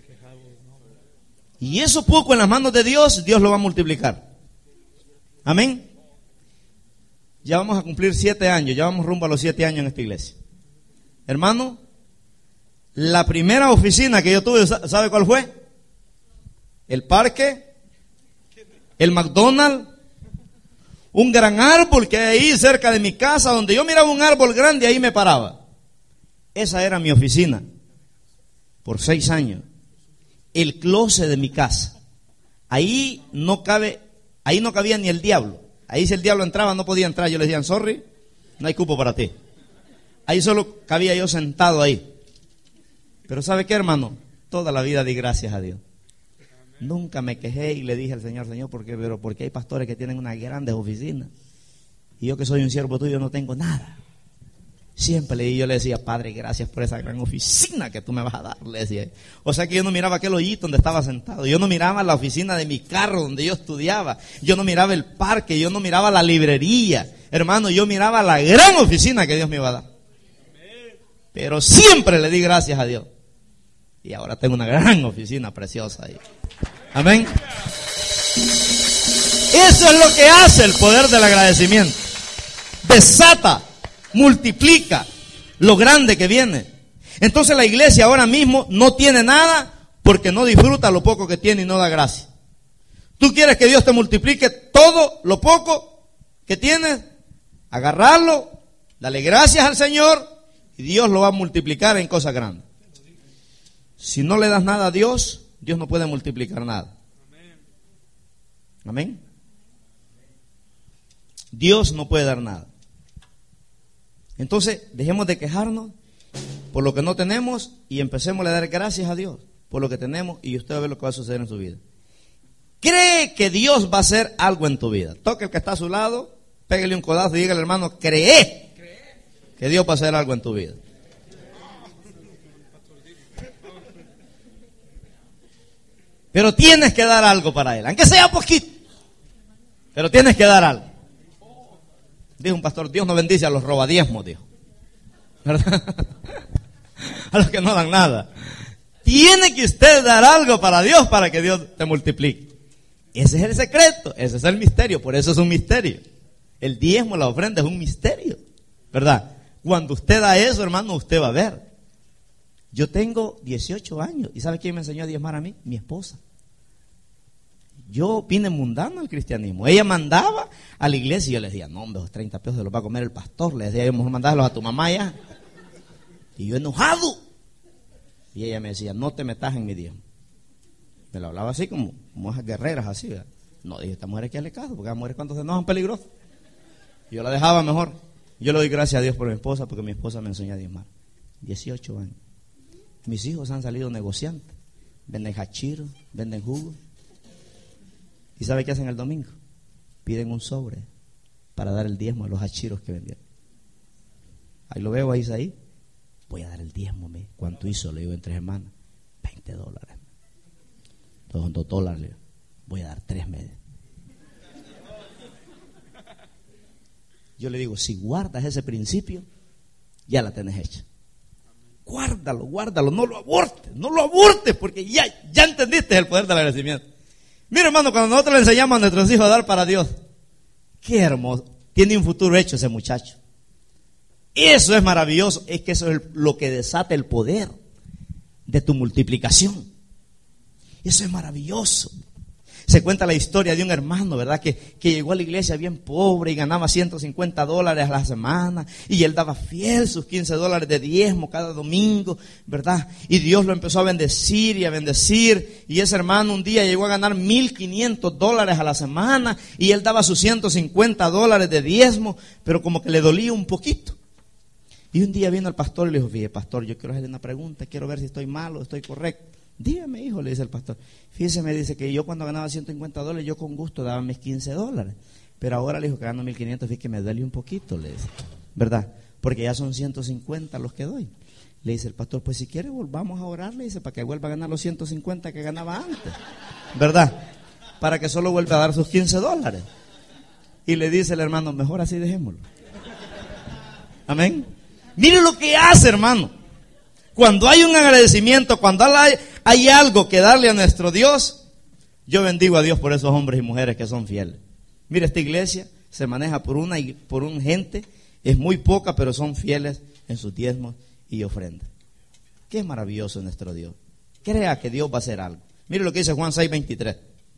S1: Y eso poco en las manos de Dios, Dios lo va a multiplicar. Amén. Ya vamos a cumplir siete años, ya vamos rumbo a los siete años en esta iglesia. Hermano, la primera oficina que yo tuve, ¿sabe cuál fue? El parque, el McDonald's, un gran árbol que hay ahí cerca de mi casa, donde yo miraba un árbol grande, ahí me paraba. Esa era mi oficina, por seis años. El closet de mi casa. Ahí no cabe, ahí no cabía ni el diablo. Ahí si el diablo entraba no podía entrar. Yo le decía, sorry, no hay cupo para ti. Ahí solo cabía yo sentado ahí. Pero ¿sabe qué, hermano? Toda la vida di gracias a Dios. Nunca me quejé y le dije al Señor, Señor, ¿por qué? Pero porque hay pastores que tienen unas grandes oficinas. Y yo que soy un siervo tuyo no tengo nada. Siempre le, yo le decía, Padre, gracias por esa gran oficina que tú me vas a dar, le decía. O sea que yo no miraba aquel hoyito donde estaba sentado. Yo no miraba la oficina de mi carro donde yo estudiaba. Yo no miraba el parque, yo no miraba la librería. Hermano, yo miraba la gran oficina que Dios me iba a dar. Pero siempre le di gracias a Dios. Y ahora tengo una gran oficina preciosa ahí. Amén. Eso es lo que hace el poder del agradecimiento. Desata, multiplica lo grande que viene. Entonces la iglesia ahora mismo no tiene nada porque no disfruta lo poco que tiene y no da gracias. Tú quieres que Dios te multiplique todo lo poco que tienes, agarrarlo, dale gracias al Señor y Dios lo va a multiplicar en cosas grandes. Si no le das nada a Dios, Dios no puede multiplicar nada. Amén. Dios no puede dar nada. Entonces, dejemos de quejarnos por lo que no tenemos y empecemos a dar gracias a Dios por lo que tenemos y usted va a ver lo que va a suceder en su vida. Cree que Dios va a hacer algo en tu vida. Toque el que está a su lado, pégale un codazo y dígale, hermano, cree que Dios va a hacer algo en tu vida. Pero tienes que dar algo para Él, aunque sea poquito, pero tienes que dar algo. Dijo un pastor, Dios no bendice a los robadiezmos, dijo. ¿Verdad? A los que no dan nada. Tiene que usted dar algo para Dios para que Dios te multiplique. Ese es el secreto, ese es el misterio, por eso es un misterio. El diezmo, la ofrenda es un misterio, ¿verdad? Cuando usted da eso, hermano, usted va a ver. Yo tengo dieciocho años, ¿y sabe quién me enseñó a diezmar a mí? Mi esposa. Yo vine mundano al cristianismo. Ella mandaba a la iglesia y yo les decía, no, hombre, los treinta pesos se los va a comer el pastor. Les decía, mejor mandárselos a tu mamá ya. Y yo enojado. Y ella me decía, no te metas en mi diezmo. Me lo hablaba así como, como esas guerreras así, ¿verdad? No, dije, esta mujer hay que darle caso, porque las mujeres cuando se enojan peligrosas. Yo la dejaba mejor. Yo le doy gracias a Dios por mi esposa, porque mi esposa me enseñó a diezmar. dieciocho años. Mis hijos han salido negociantes. Venden hachiros, venden jugos. ¿Y sabe qué hacen el domingo? Piden un sobre para dar el diezmo a los hachiros que vendieron. Ahí lo veo a Isaí. Voy a dar el diezmo, ¿me? ¿Cuánto hizo? Le digo en tres semanas. veinte dólares. Entonces, dos dólares. Le digo, voy a dar tres meses. Yo le digo, si guardas ese principio, ya la tenés hecha. Guárdalo, guárdalo, no lo abortes, no lo abortes, porque ya, ya entendiste el poder del agradecimiento. Mira, hermano, cuando nosotros le enseñamos a nuestros hijos a dar para Dios, qué hermoso, tiene un futuro hecho ese muchacho. Eso es maravilloso, es que eso es lo que desata el poder de tu multiplicación. Eso es maravilloso. Se cuenta la historia de un hermano, ¿verdad? Que, que llegó a la iglesia bien pobre y ganaba ciento cincuenta dólares a la semana. Y él daba fiel sus quince dólares de diezmo cada domingo, ¿verdad? Y Dios lo empezó a bendecir y a bendecir. Y ese hermano un día llegó a ganar mil quinientos dólares a la semana. Y él daba sus ciento cincuenta dólares de diezmo, pero como que le dolía un poquito. Y un día vino el pastor y le dijo, fíjate, pastor, yo quiero hacerle una pregunta, quiero ver si estoy mal o estoy correcto. Dígame, hijo, le dice el pastor. Fíjese, me dice que yo cuando ganaba ciento cincuenta dólares, yo con gusto daba mis quince dólares. Pero ahora le dijo que gano mil quinientos, fíjate que me duele un poquito, le dice. ¿Verdad? Porque ya son ciento cincuenta los que doy. Le dice el pastor, pues si quiere volvamos a orar, le dice, para que vuelva a ganar los ciento cincuenta que ganaba antes. ¿Verdad? Para que solo vuelva a dar sus quince dólares. Y le dice el hermano, mejor así dejémoslo. Amén. Mire lo que hace, hermano. Cuando hay un agradecimiento, cuando hay, hay algo que darle a nuestro Dios, yo bendigo a Dios por esos hombres y mujeres que son fieles. Mira, esta iglesia se maneja por una por un gente, es muy poca, pero son fieles en sus diezmos y ofrendas. Qué maravilloso es nuestro Dios. Crea que Dios va a hacer algo. Mire lo que dice Juan seis veintitrés.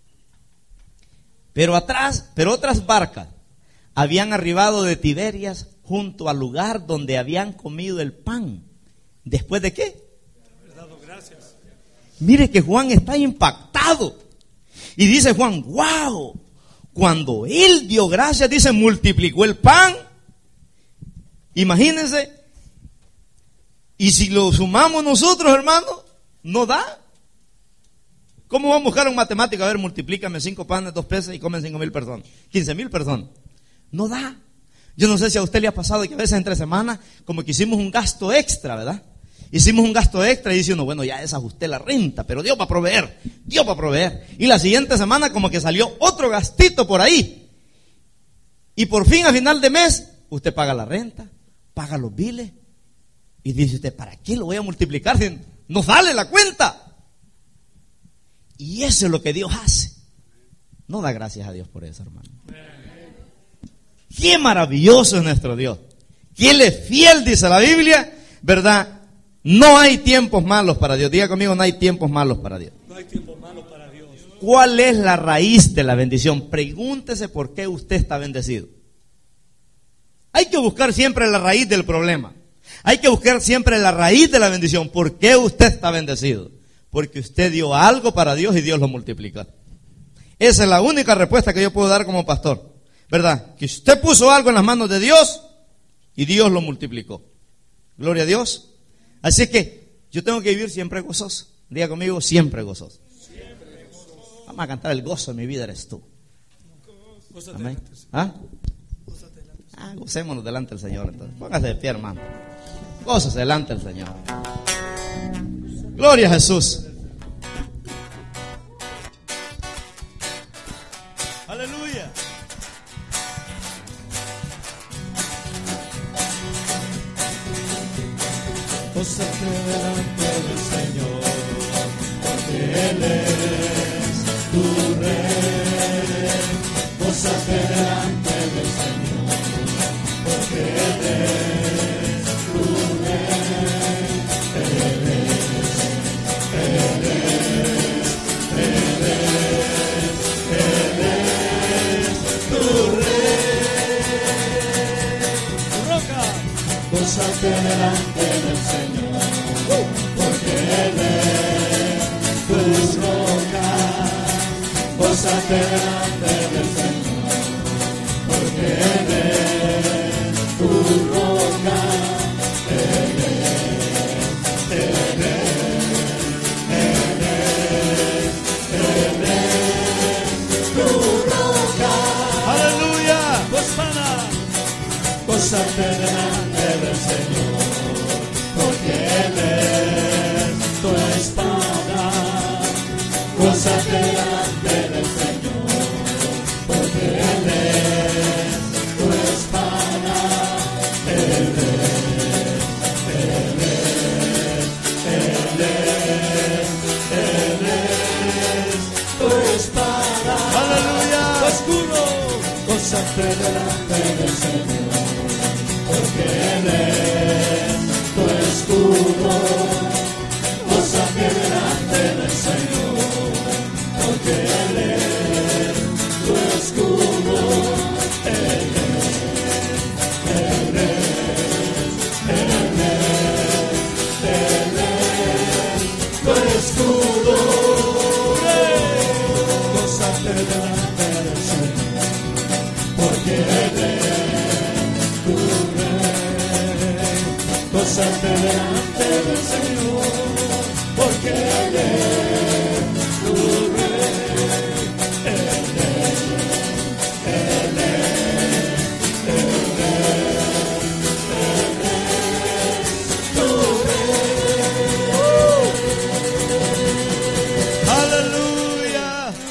S1: Pero atrás, pero otras barcas habían arribado de Tiberias junto al lugar donde habían comido el pan. ¿Después de qué? Gracias. Mire que Juan está impactado. Y dice Juan, wow, cuando él dio gracias, dice, multiplicó el pan. Imagínense. Y si lo sumamos nosotros, hermano, no da. ¿Cómo vamos a buscar un matemático? A ver, multiplícame cinco panes, dos peces y comen cinco mil personas. Quince mil personas. No da. Yo no sé si a usted le ha pasado que a veces entre semanas como que hicimos un gasto extra, ¿verdad? Hicimos un gasto extra y dice uno, bueno, ya desajusté la renta, pero Dios va a proveer, Dios va a proveer. Y la siguiente semana como que salió otro gastito por ahí. Y por fin a final de mes, usted paga la renta, paga los biles. Y dice usted, ¿para qué lo voy a multiplicar si no sale la cuenta? Y eso es lo que Dios hace. No da gracias a Dios por eso, hermano. Qué maravilloso es nuestro Dios. Que Él es fiel, dice la Biblia, ¿verdad? No hay tiempos malos para Dios. Diga conmigo, no hay tiempos malos para Dios.
S2: No hay tiempos malos para Dios.
S1: ¿Cuál es la raíz de la bendición? Pregúntese por qué usted está bendecido. Hay que buscar siempre la raíz del problema. Hay que buscar siempre la raíz de la bendición. ¿Por qué usted está bendecido? Porque usted dio algo para Dios y Dios lo multiplica. Esa es la única respuesta que yo puedo dar como pastor. ¿Verdad? Que usted puso algo en las manos de Dios y Dios lo multiplicó. Gloria a Dios. Así que yo tengo que vivir siempre gozoso. Diga conmigo, siempre gozoso. Siempre gozoso. Vamos a cantar el gozo de mi vida eres tú. Amén. ¿Ah? Ah, gocémonos delante del Señor entonces. Póngase de pie, hermano. Gózase delante del Señor. Gloria a Jesús. Aleluya.
S2: Gózate delante del Señor. Él es tu Rey. Gózate delante del Señor, porque Él es tu Rey. Él es, Él es, Él es, Él es tu Rey. Roca. Gózate delante del Señor, porque Él es tu roca. Gózate delante del Señor, porque Él es tu roca. Él es, Él es, Él es, Él es tu roca. Aleluya. Hosanna. Gózate delante del Señor, porque Él es tu espada. Gózate delante del Señor, porque Él es tu espada. Él es, Él es, Él es, Él es tu espada. Aleluya. Tu escudo. Gózate delante del Señor, porque Él es tu escudo. Gózate delante del Señor, porque Él es tu escudo. Él es, Él es, Él es, Él es tu escudo. Gózate delante del Señor, porque Él es tu Rey. Gózate delante del Señor, porque Él es tu Rey. Él es, Él es, Él es, Él es tu Rey. Aleluya.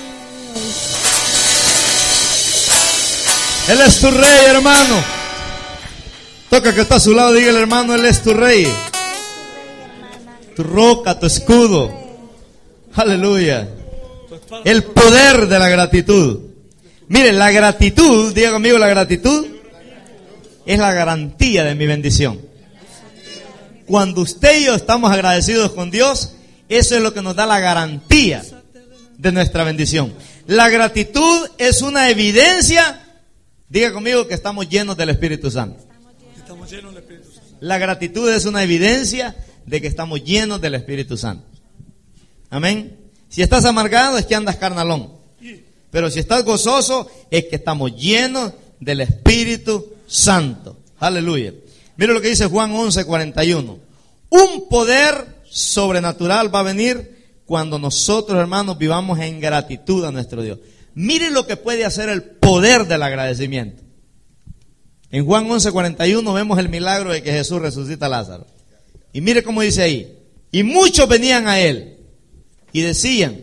S1: Él es tu Rey, hermano. Toca que está a su lado, dígale, hermano, Él es tu Rey. Tu roca, tu escudo. Aleluya. El poder de la gratitud. Mire, la gratitud, diga conmigo, la gratitud es la garantía de mi bendición. Cuando usted y yo estamos agradecidos con Dios, eso es lo que nos da la garantía de nuestra bendición. La gratitud es una evidencia, diga conmigo, que estamos llenos del Espíritu Santo.
S2: Estamos llenos del Espíritu Santo.
S1: La gratitud es una evidencia de que estamos llenos del Espíritu Santo. Amén. Si estás amargado es que andas carnalón. Pero si estás gozoso es que estamos llenos del Espíritu Santo. Aleluya. Mira lo que dice Juan once cuarenta y uno. Un poder sobrenatural va a venir cuando nosotros, hermanos, vivamos en gratitud a nuestro Dios. Mire lo que puede hacer el poder del agradecimiento. En Juan once cuarenta y uno vemos el milagro de que Jesús resucita a Lázaro. Y mire cómo dice ahí. Y muchos venían a él y decían,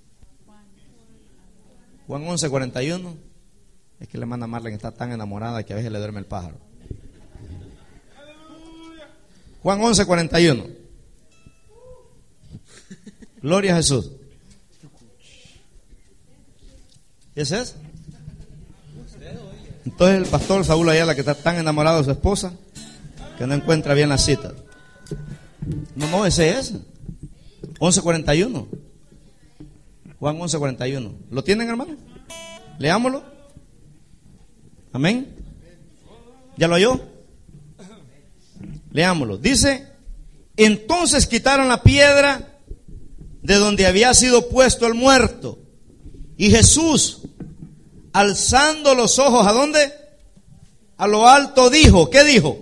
S1: Juan once cuarenta y uno, es que la hermana Marlene está tan enamorada que a veces le duerme el pájaro. Juan once cuarenta y uno. Gloria a Jesús. ¿Ese es? Entonces el pastor Saúl Ayala, que está tan enamorado de su esposa que no encuentra bien la cita. No, no, ese es once cuarenta y uno. Juan once cuarenta y uno. ¿Lo tienen, hermano? Leámoslo. Amén. ¿Ya lo oyó? Leámoslo. Dice, entonces quitaron la piedra de donde había sido puesto el muerto. Y Jesús, alzando los ojos, ¿a dónde? A lo alto dijo, ¿qué dijo?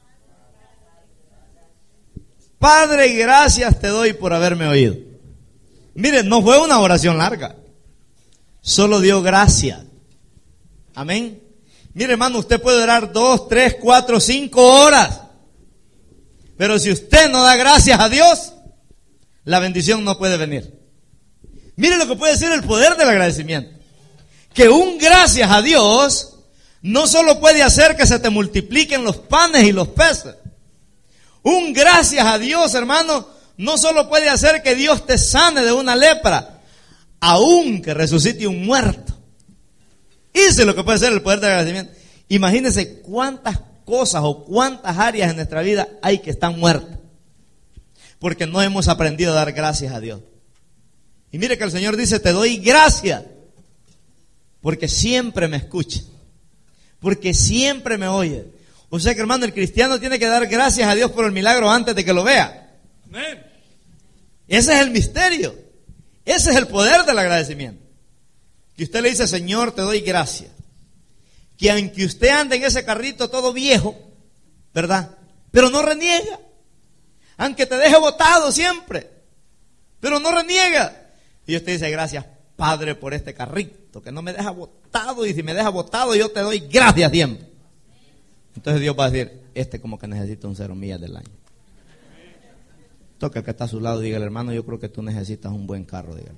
S1: Padre, gracias te doy por haberme oído. Miren, no fue una oración larga. Solo dio gracias. Amén. Mire, hermano, usted puede orar dos, tres, cuatro, cinco horas. Pero si usted no da gracias a Dios, la bendición no puede venir. Mire lo que puede ser el poder del agradecimiento. Que un gracias a Dios no solo puede hacer que se te multipliquen los panes y los peces. Un gracias a Dios, hermano, no solo puede hacer que Dios te sane de una lepra, aún que resucite un muerto. Eso es lo que puede hacer el poder del agradecimiento. Imagínense cuántas cosas o cuántas áreas en nuestra vida hay que están muertas, porque no hemos aprendido a dar gracias a Dios. Y mire que el Señor dice, te doy gracias, porque siempre me escucha, porque siempre me oye. O sea que, hermano, el cristiano tiene que dar gracias a Dios por el milagro antes de que lo vea. Amén. Ese es el misterio. Ese es el poder del agradecimiento. Que usted le dice, Señor, te doy gracias. Que aunque usted ande en ese carrito todo viejo, ¿verdad? Pero no reniega. Aunque te deje botado siempre, pero no reniega. Y usted dice, gracias, Padre, por este carrito, que no me deja botado. Y si me deja botado, yo te doy gracias siempre. Entonces Dios va a decir, este como que necesita un cero millas del año. Toca el que está a su lado, dígale, hermano, yo creo que tú necesitas un buen carro, dígale.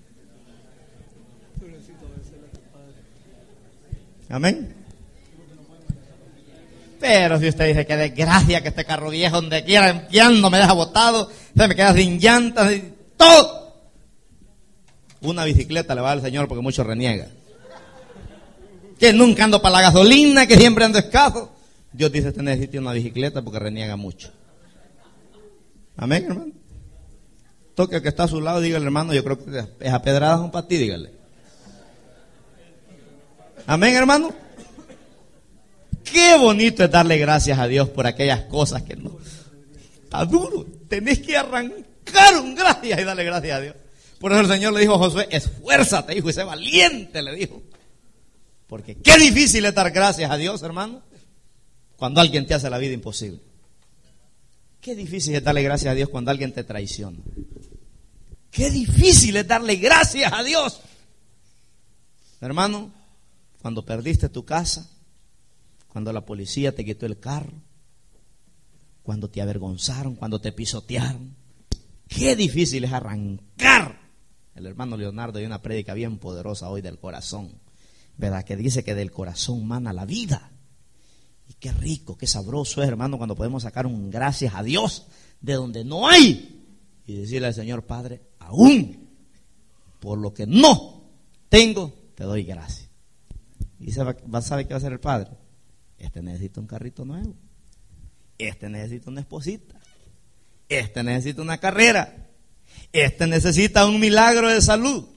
S1: Amén. Pero si usted dice que desgracia que este carro viejo donde quiera entiendo me deja botado, se me queda sin llantas y todo. Una bicicleta le va al Señor porque mucho reniega. Que nunca ando para la gasolina, que siempre ando escaso. Dios dice, usted necesita una bicicleta porque reniega mucho. Amén, hermano. Toque al que está a su lado, dígale, hermano, yo creo que es a pedradas un para ti, dígale. Amén, hermano. Qué bonito es darle gracias a Dios por aquellas cosas que no. Está duro. Tenés que arrancar un gracias y darle gracias a Dios. Por eso el Señor le dijo a Josué, esfuérzate, hijo, y sé valiente, le dijo. Porque qué difícil es dar gracias a Dios, hermano, cuando alguien te hace la vida imposible. Qué difícil es darle gracias a Dios cuando alguien te traiciona. Qué difícil es darle gracias a Dios, hermano, cuando perdiste tu casa, cuando la policía te quitó el carro, cuando te avergonzaron, cuando te pisotearon. Qué difícil es arrancar. El hermano Leonardo dio una prédica bien poderosa hoy del corazón, ¿verdad? Que dice que del corazón mana la vida. Y qué rico, qué sabroso es, hermano, cuando podemos sacar un gracias a Dios de donde no hay y decirle al Señor, Padre, aún por lo que no tengo, te doy gracias. ¿Y sabe, sabe qué va a hacer el Padre? Este necesita un carrito nuevo, este necesita una esposita, este necesita una carrera, este necesita un milagro de salud.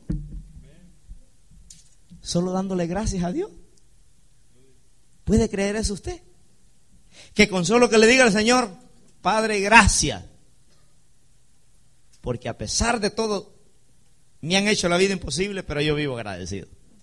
S1: Solo dándole gracias a Dios. ¿Puede creer eso usted? Que con solo que le diga al Señor, Padre, gracias, porque a pesar de todo me han hecho la vida imposible, pero yo vivo agradecido.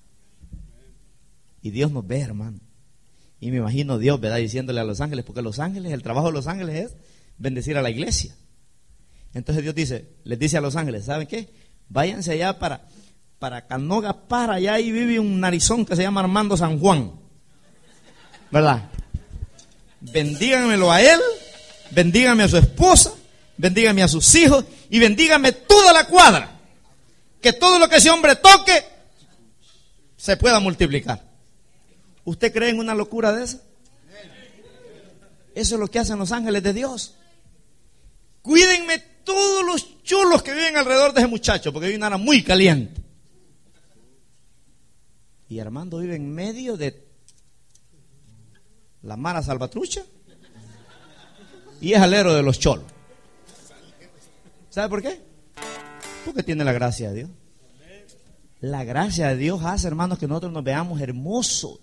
S1: Y Dios nos ve, hermano. Y me imagino Dios, ¿verdad?, diciéndole a los ángeles, porque los ángeles, el trabajo de los ángeles es bendecir a la iglesia. Entonces Dios dice, les dice a los ángeles, ¿saben qué? Váyanse allá para, para Canoga, para allá, ahí vive un narizón que se llama Armando San Juan, ¿verdad? Bendíganmelo a él, bendíganme a su esposa, bendíganme a sus hijos y bendíganme toda la cuadra. Que todo lo que ese hombre toque se pueda multiplicar. ¿Usted cree en una locura de esa? Eso es lo que hacen los ángeles de Dios. Cuídenme todos los chulos que viven alrededor de ese muchacho, porque vive una hora muy caliente. Y Armando vive en medio de la Mara Salvatrucha y es alero de los cholos. ¿Sabe por qué? Porque tiene la gracia de Dios. La gracia de Dios hace, hermanos, que nosotros nos veamos hermosos.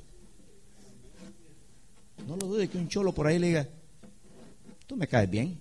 S1: No lo dude que un cholo por ahí le diga, tú me caes bien.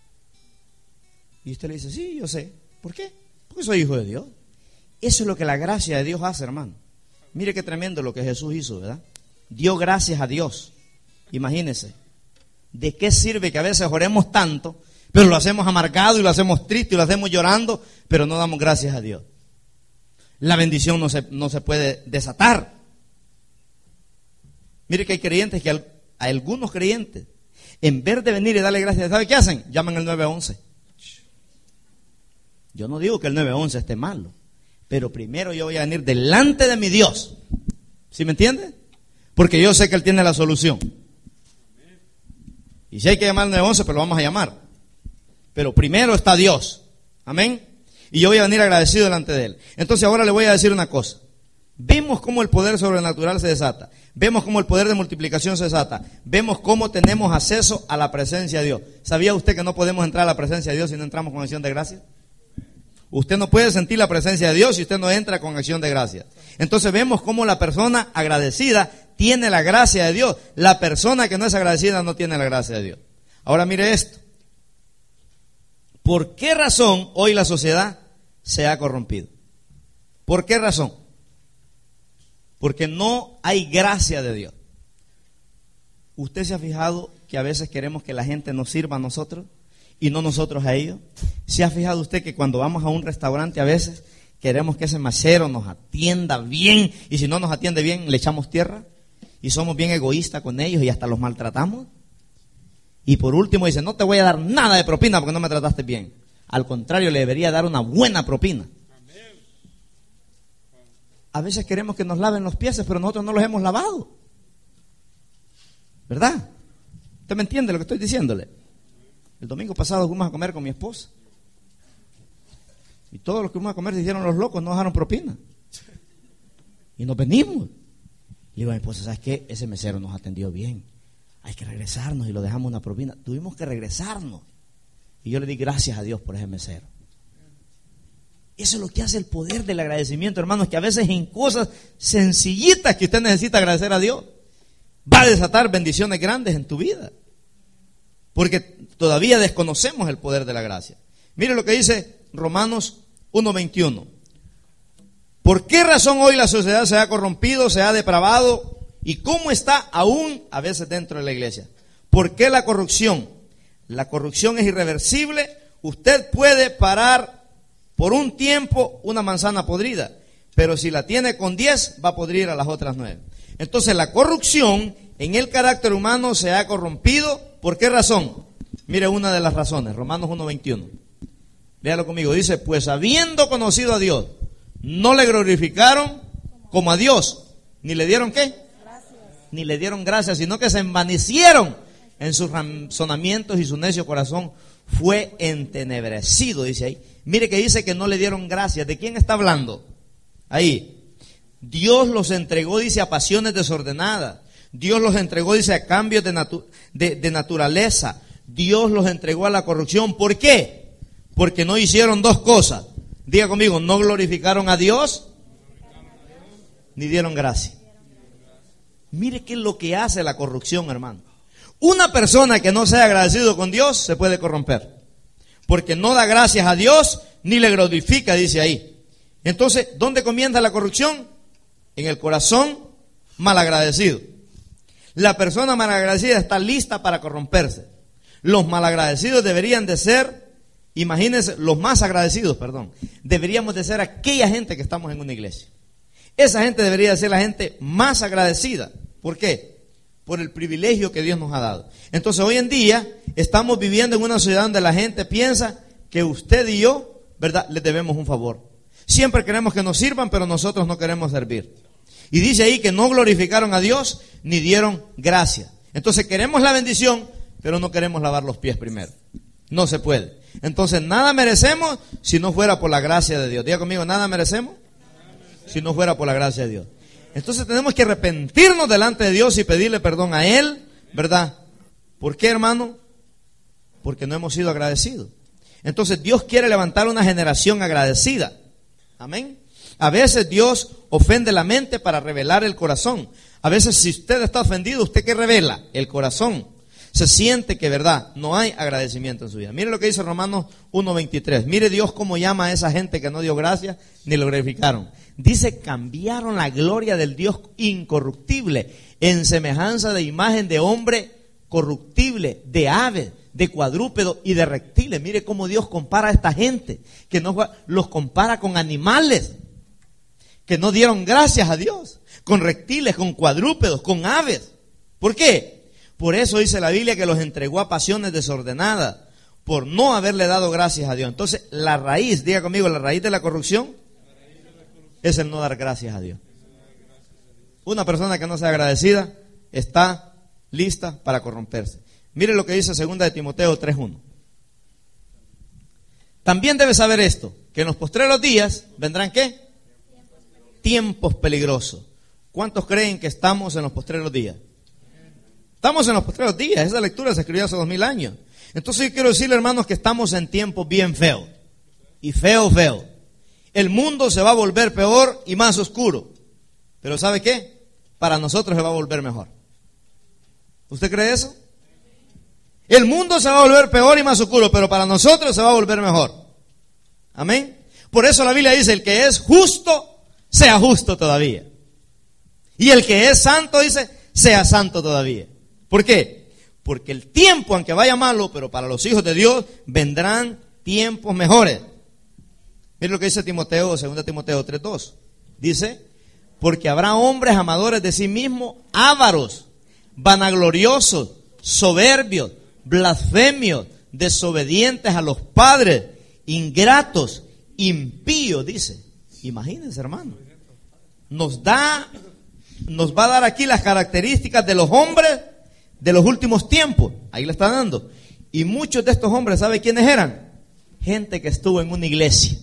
S1: Y usted le dice, sí, yo sé. ¿Por qué? Porque soy hijo de Dios. Eso es lo que la gracia de Dios hace, hermano. Mire qué tremendo lo que Jesús hizo, ¿verdad? Dio gracias a Dios. Imagínense. ¿De qué sirve que a veces oremos tanto, pero lo hacemos amargado y lo hacemos triste y lo hacemos llorando, pero no damos gracias a Dios? La bendición no se, no se puede desatar. Mire que hay creyentes que al, a algunos creyentes, en vez de venir y darle gracias, ¿sabe qué hacen? Llaman al nueve once. Yo no digo que el nueve once esté malo, pero primero yo voy a venir delante de mi Dios. ¿Sí me entiende? Porque yo sé que Él tiene la solución. Y si hay que llamar al nueve once, pues lo vamos a llamar. Pero primero está Dios. Amén. Y yo voy a venir agradecido delante de Él. Entonces ahora le voy a decir una cosa. Vemos cómo el poder sobrenatural se desata. Vemos cómo el poder de multiplicación se desata. Vemos cómo tenemos acceso a la presencia de Dios. ¿Sabía usted que no podemos entrar a la presencia de Dios si no entramos con acción de gracia? Usted no puede sentir la presencia de Dios si usted no entra con acción de gracia. Entonces vemos cómo la persona agradecida tiene la gracia de Dios. La persona que no es agradecida no tiene la gracia de Dios. Ahora mire esto. ¿Por qué razón hoy la sociedad se ha corrompido? ¿Por qué razón? Porque no hay gracia de Dios. ¿Usted se ha fijado que a veces queremos que la gente nos sirva a nosotros y no nosotros a ellos? ¿Se ha fijado usted que cuando vamos a un restaurante a veces queremos que ese mesero nos atienda bien y si no nos atiende bien le echamos tierra y somos bien egoístas con ellos y hasta los maltratamos? Y por último dice, no te voy a dar nada de propina porque no me trataste bien. Al contrario, le debería dar una buena propina. A veces queremos que nos laven los pies, pero nosotros no los hemos lavado. ¿Verdad? ¿Usted me entiende lo que estoy diciéndole? El domingo pasado fuimos a comer con mi esposa. Y todos los que fuimos a comer se hicieron los locos, no dejaron propina. Y nos venimos. Le digo a mi esposa, ¿sabes qué? Ese mesero nos atendió bien. Hay que regresarnos y lo dejamos una propina. Tuvimos que regresarnos. Y yo le di gracias a Dios por ese mesero. Eso es lo que hace el poder del agradecimiento, hermanos, que a veces en cosas sencillitas que usted necesita agradecer a Dios, va a desatar bendiciones grandes en tu vida. Porque todavía desconocemos el poder de la gracia. Mire lo que dice Romanos uno veintiuno. ¿Por qué razón hoy la sociedad se ha corrompido, se ha depravado? ¿Y cómo está aún a veces dentro de la iglesia? ¿Por qué la corrupción? La corrupción es irreversible. Usted puede parar por un tiempo una manzana podrida, pero si la tiene con diez, va a podrir a las otras nueve. Entonces la corrupción en el carácter humano se ha corrompido. ¿Por qué razón? Mire una de las razones, Romanos uno veintiuno. Léalo conmigo, dice, pues habiendo conocido a Dios, no le glorificaron como a Dios, ni le dieron ¿qué? Ni le dieron gracias, sino que se envanecieron en sus razonamientos y su necio corazón fue entenebrecido, dice ahí. Mire que dice que no le dieron gracias. ¿De quién está hablando? Ahí. Dios los entregó, dice, a pasiones desordenadas. Dios los entregó, dice, a cambios de, natu- de, de naturaleza. Dios los entregó a la corrupción. ¿Por qué? Porque no hicieron dos cosas. Diga conmigo, no glorificaron a Dios, ni dieron gracia. Mire qué es lo que hace la corrupción, hermano. Una persona que no sea agradecido con Dios se puede corromper. Porque no da gracias a Dios ni le glorifica, dice ahí. Entonces, ¿dónde comienza la corrupción? En el corazón malagradecido. La persona malagradecida está lista para corromperse. Los malagradecidos deberían de ser, imagínense, los más agradecidos, perdón. Deberíamos de ser aquella gente que estamos en una iglesia. Esa gente debería de ser la gente más agradecida. ¿Por qué? Por el privilegio que Dios nos ha dado. Entonces hoy en día estamos viviendo en una sociedad donde la gente piensa que usted y yo, ¿verdad?, les debemos un favor. Siempre queremos que nos sirvan, pero nosotros no queremos servir. Y dice ahí que no glorificaron a Dios ni dieron gracia. Entonces queremos la bendición, pero no queremos lavar los pies primero. No se puede. Entonces nada merecemos si no fuera por la gracia de Dios. Diga conmigo, nada merecemos si no fuera por la gracia de Dios. Entonces tenemos que arrepentirnos delante de Dios y pedirle perdón a Él, ¿verdad? ¿Por qué, hermano? Porque no hemos sido agradecidos. Entonces Dios quiere levantar una generación agradecida. Amén. A veces Dios ofende la mente para revelar el corazón. A veces si usted está ofendido, ¿usted qué revela? El corazón. Se siente que, ¿verdad?, no hay agradecimiento en su vida. Mire lo que dice Romanos uno veintitrés. Mire Dios cómo llama a esa gente que no dio gracias ni lo glorificaron. Dice, cambiaron la gloria del Dios incorruptible en semejanza de imagen de hombre corruptible, de aves, de cuadrúpedos y de reptiles. Mire cómo Dios compara a esta gente, que no los compara con animales, que no dieron gracias a Dios, con reptiles, con cuadrúpedos, con aves. ¿Por qué? Por eso dice la Biblia que los entregó a pasiones desordenadas, por no haberle dado gracias a Dios. Entonces, la raíz, diga conmigo, la raíz de la corrupción es el no dar gracias a Dios. Una persona que no sea agradecida está lista para corromperse. Mire lo que dice segunda de Timoteo tres uno. También debes saber esto, que en los postreros días vendrán ¿qué? Tiempos peligrosos. ¿Cuántos creen que estamos en los postreros días? Estamos en los postreros días. Esa lectura se escribió hace dos mil años. Entonces yo quiero decirle, hermanos, que estamos en tiempos bien feos. Y feo, feo. El mundo se va a volver peor y más oscuro. Pero ¿sabe qué? Para nosotros se va a volver mejor. ¿Usted cree eso? El mundo se va a volver peor y más oscuro, pero para nosotros se va a volver mejor. Amén. Por eso la Biblia dice, el que es justo, sea justo todavía. Y el que es santo, dice, sea santo todavía. ¿Por qué? Porque el tiempo, aunque vaya malo, pero para los hijos de Dios, vendrán tiempos mejores. Mire lo que dice Timoteo, segunda Timoteo tres dos. Dice, porque habrá hombres amadores de sí mismos, ávaros, vanagloriosos, soberbios, blasfemios, desobedientes a los padres, ingratos, impíos, dice. Imagínense, hermano. Nos da, nos va a dar aquí las características de los hombres de los últimos tiempos. Ahí le está dando. Y muchos de estos hombres, ¿sabe quiénes eran? Gente que estuvo en una iglesia.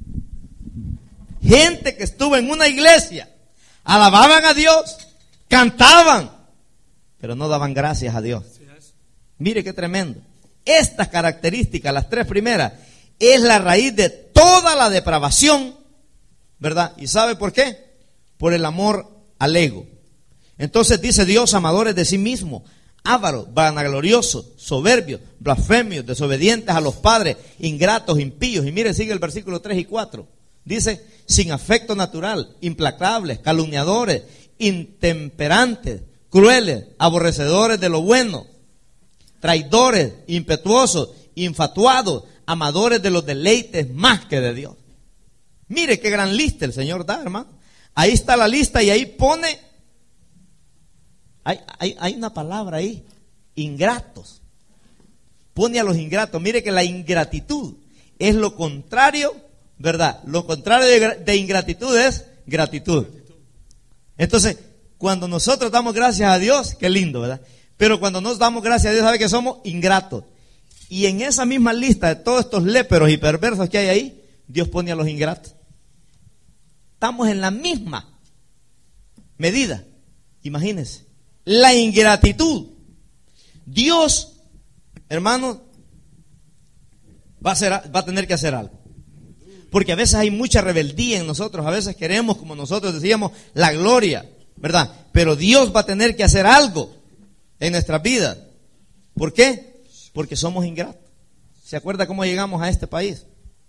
S1: Gente que estuvo en una iglesia. Alababan a Dios, cantaban, pero no daban gracias a Dios. Mire qué tremendo. Estas características, las tres primeras, es la raíz de toda la depravación, ¿verdad? ¿Y sabe por qué? Por el amor al ego. Entonces dice Dios, amadores de sí mismos, ávaros, vanagloriosos, soberbios, blasfemios, desobedientes a los padres, ingratos, impíos. Y mire, sigue el versículo tres y cuatro. Dice, sin afecto natural, implacables, calumniadores, intemperantes, crueles, aborrecedores de lo bueno, traidores, impetuosos, infatuados, amadores de los deleites más que de Dios. Mire qué gran lista el Señor da, hermano. Ahí está la lista y ahí pone, hay, hay, hay una palabra ahí, ingratos. Pone a los ingratos. Mire que la ingratitud es lo contrario, ¿verdad? Lo contrario de, de ingratitud es gratitud. Entonces, cuando nosotros damos gracias a Dios, qué lindo, ¿verdad? Pero cuando nos damos gracias a Dios, ¿sabe que somos ingratos? Y en esa misma lista de todos estos léperos y perversos que hay ahí, Dios pone a los ingratos. Estamos en la misma medida. Imagínense. La ingratitud. Dios, hermano, va a, hacer, va a tener que hacer algo. Porque a veces hay mucha rebeldía en nosotros. A veces queremos, como nosotros decíamos, la gloria, ¿verdad? Pero Dios va a tener que hacer algo en nuestras vidas. ¿Por qué? Porque somos ingratos. ¿Se acuerda cómo llegamos a este país?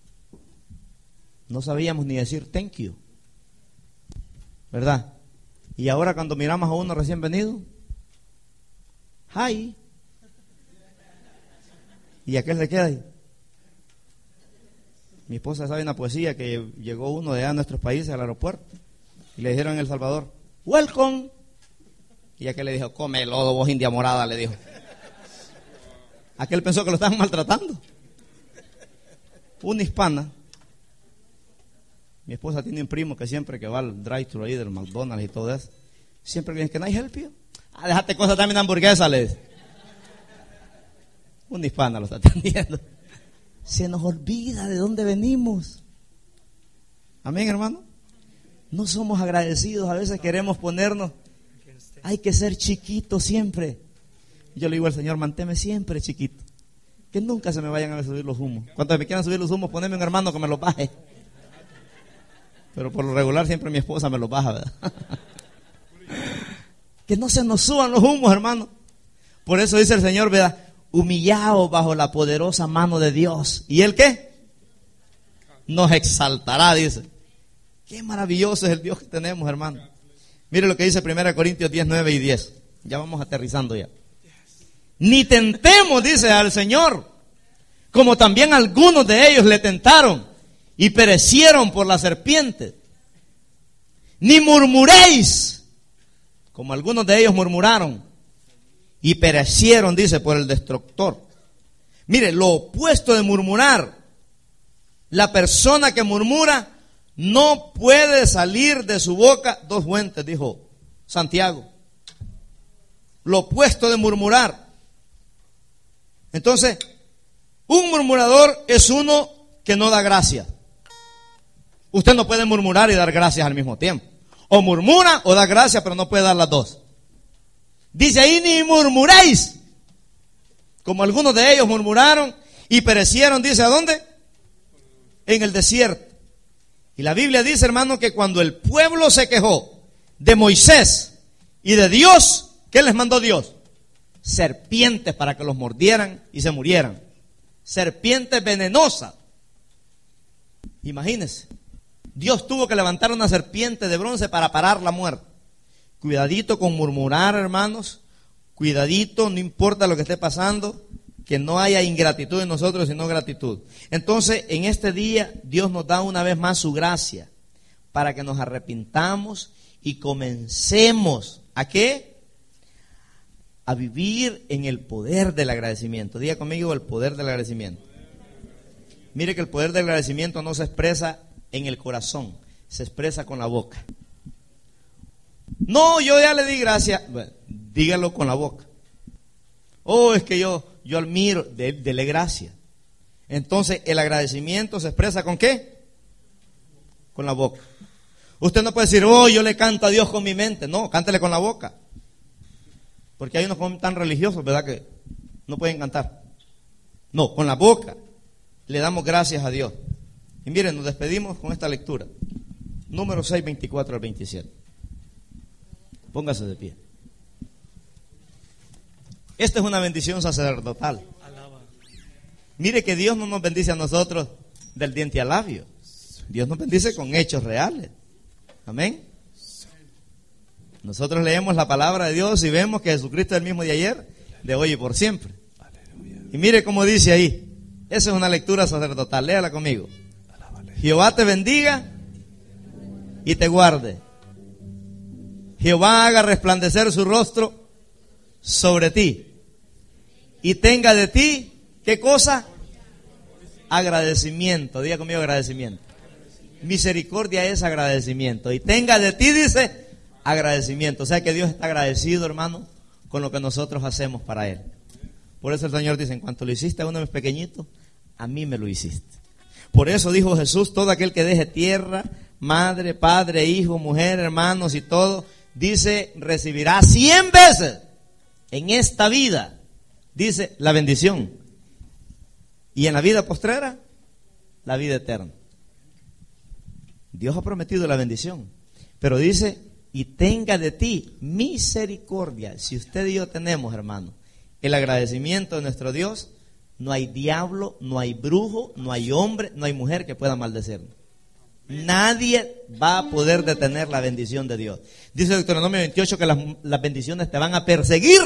S1: No sabíamos ni decir thank you, ¿verdad? Y ahora cuando miramos a uno recién venido, hi. ¿Y a qué le queda ahí? Mi esposa sabe una poesía que llegó uno de allá a nuestros países al aeropuerto y le dijeron en El Salvador, welcome. Y aquel le dijo, come lodo, vos india morada, le dijo. Aquel pensó que lo estaban maltratando. Una hispana. Mi esposa tiene un primo que siempre que va al drive-thru ahí del McDonald's y todo eso, siempre le dicen que no hay help you. Ah, déjate cosas también de hamburguesa, le dice. Una hispana lo está atendiendo. Se nos olvida de dónde venimos. Amén, hermano. No somos agradecidos, a veces queremos ponernos. Hay que ser chiquito siempre. Yo le digo al Señor, manténme siempre chiquito, que nunca se me vayan a subir los humos. Cuando me quieran subir los humos, poneme un hermano que me los baje. Pero por lo regular siempre mi esposa me los baja, ¿verdad? Que no se nos suban los humos, hermano. Por eso dice el Señor, ¿verdad? Humillados bajo la poderosa mano de Dios. ¿Y Él qué? Nos exaltará, dice. Qué maravilloso es el Dios que tenemos, hermano. Mire lo que dice primera Corintios diez, nueve y diez. Ya vamos aterrizando ya. Ni tentemos, dice, al Señor, como también algunos de ellos le tentaron y perecieron por la serpiente. Ni murmuréis, como algunos de ellos murmuraron y perecieron, dice, por el destructor. Mire, lo opuesto de murmurar, la persona que murmura no puede salir de su boca dos fuentes, dijo Santiago. Lo opuesto de murmurar. Entonces, un murmurador es uno que no da gracias. Usted no puede murmurar y dar gracias al mismo tiempo. O murmura o da gracias, pero no puede dar las dos. Dice ahí, ni murmuréis, como algunos de ellos murmuraron y perecieron. Dice, ¿a dónde? En el desierto. Y la Biblia dice, hermano, que cuando el pueblo se quejó de Moisés y de Dios, ¿qué les mandó Dios? Serpientes para que los mordieran y se murieran. Serpientes venenosas. Imagínense, Dios tuvo que levantar una serpiente de bronce para parar la muerte. Cuidadito con murmurar, hermanos. Cuidadito, no importa lo que esté pasando, que no haya ingratitud en nosotros, sino gratitud. Entonces, en este día, Dios nos da una vez más su gracia para que nos arrepintamos y comencemos, ¿a qué? A vivir en el poder del agradecimiento. Diga conmigo, el poder del agradecimiento. Mire que el poder del agradecimiento no se expresa en el corazón, se expresa con la boca. No, yo ya le di gracias. Bueno, dígalo con la boca. Oh, es que yo, yo admiro, de, dele gracias. Entonces, el agradecimiento se expresa ¿con qué? Con la boca. Usted no puede decir, oh, yo le canto a Dios con mi mente. No, cántele con la boca. Porque hay unos tan religiosos, ¿verdad? Que no pueden cantar. No, con la boca le damos gracias a Dios. Y miren, nos despedimos con esta lectura. Número seis, veinticuatro al veintisiete. Póngase de pie. Esta es una bendición sacerdotal. Mire que Dios no nos bendice a nosotros del diente al labio. Dios nos bendice con hechos reales. Amén. Nosotros leemos la palabra de Dios y vemos que Jesucristo es el mismo de ayer, de hoy y por siempre. Y mire cómo dice ahí. Esa es una lectura sacerdotal. Léala conmigo. Jehová te bendiga y te guarde. Jehová haga resplandecer su rostro sobre ti y tenga de ti, ¿qué cosa? Agradecimiento. Diga conmigo, agradecimiento. Misericordia es agradecimiento. Y tenga de ti, dice, agradecimiento. O sea que Dios está agradecido, hermano, con lo que nosotros hacemos para Él. Por eso el Señor dice, en cuanto lo hiciste a uno de mis pequeñitos, a mí me lo hiciste. Por eso dijo Jesús, todo aquel que deje tierra, madre, padre, hijo, mujer, hermanos y todo, dice, recibirá cien veces en esta vida, dice, la bendición. Y en la vida postrera, la vida eterna. Dios ha prometido la bendición. Pero dice, y tenga de ti misericordia. Si usted y yo tenemos, hermano, el agradecimiento de nuestro Dios, no hay diablo, no hay brujo, no hay hombre, no hay mujer que pueda maldecirnos. Nadie va a poder detener la bendición de Dios. Dice Deuteronomio veintiocho que las, las bendiciones te van a perseguir.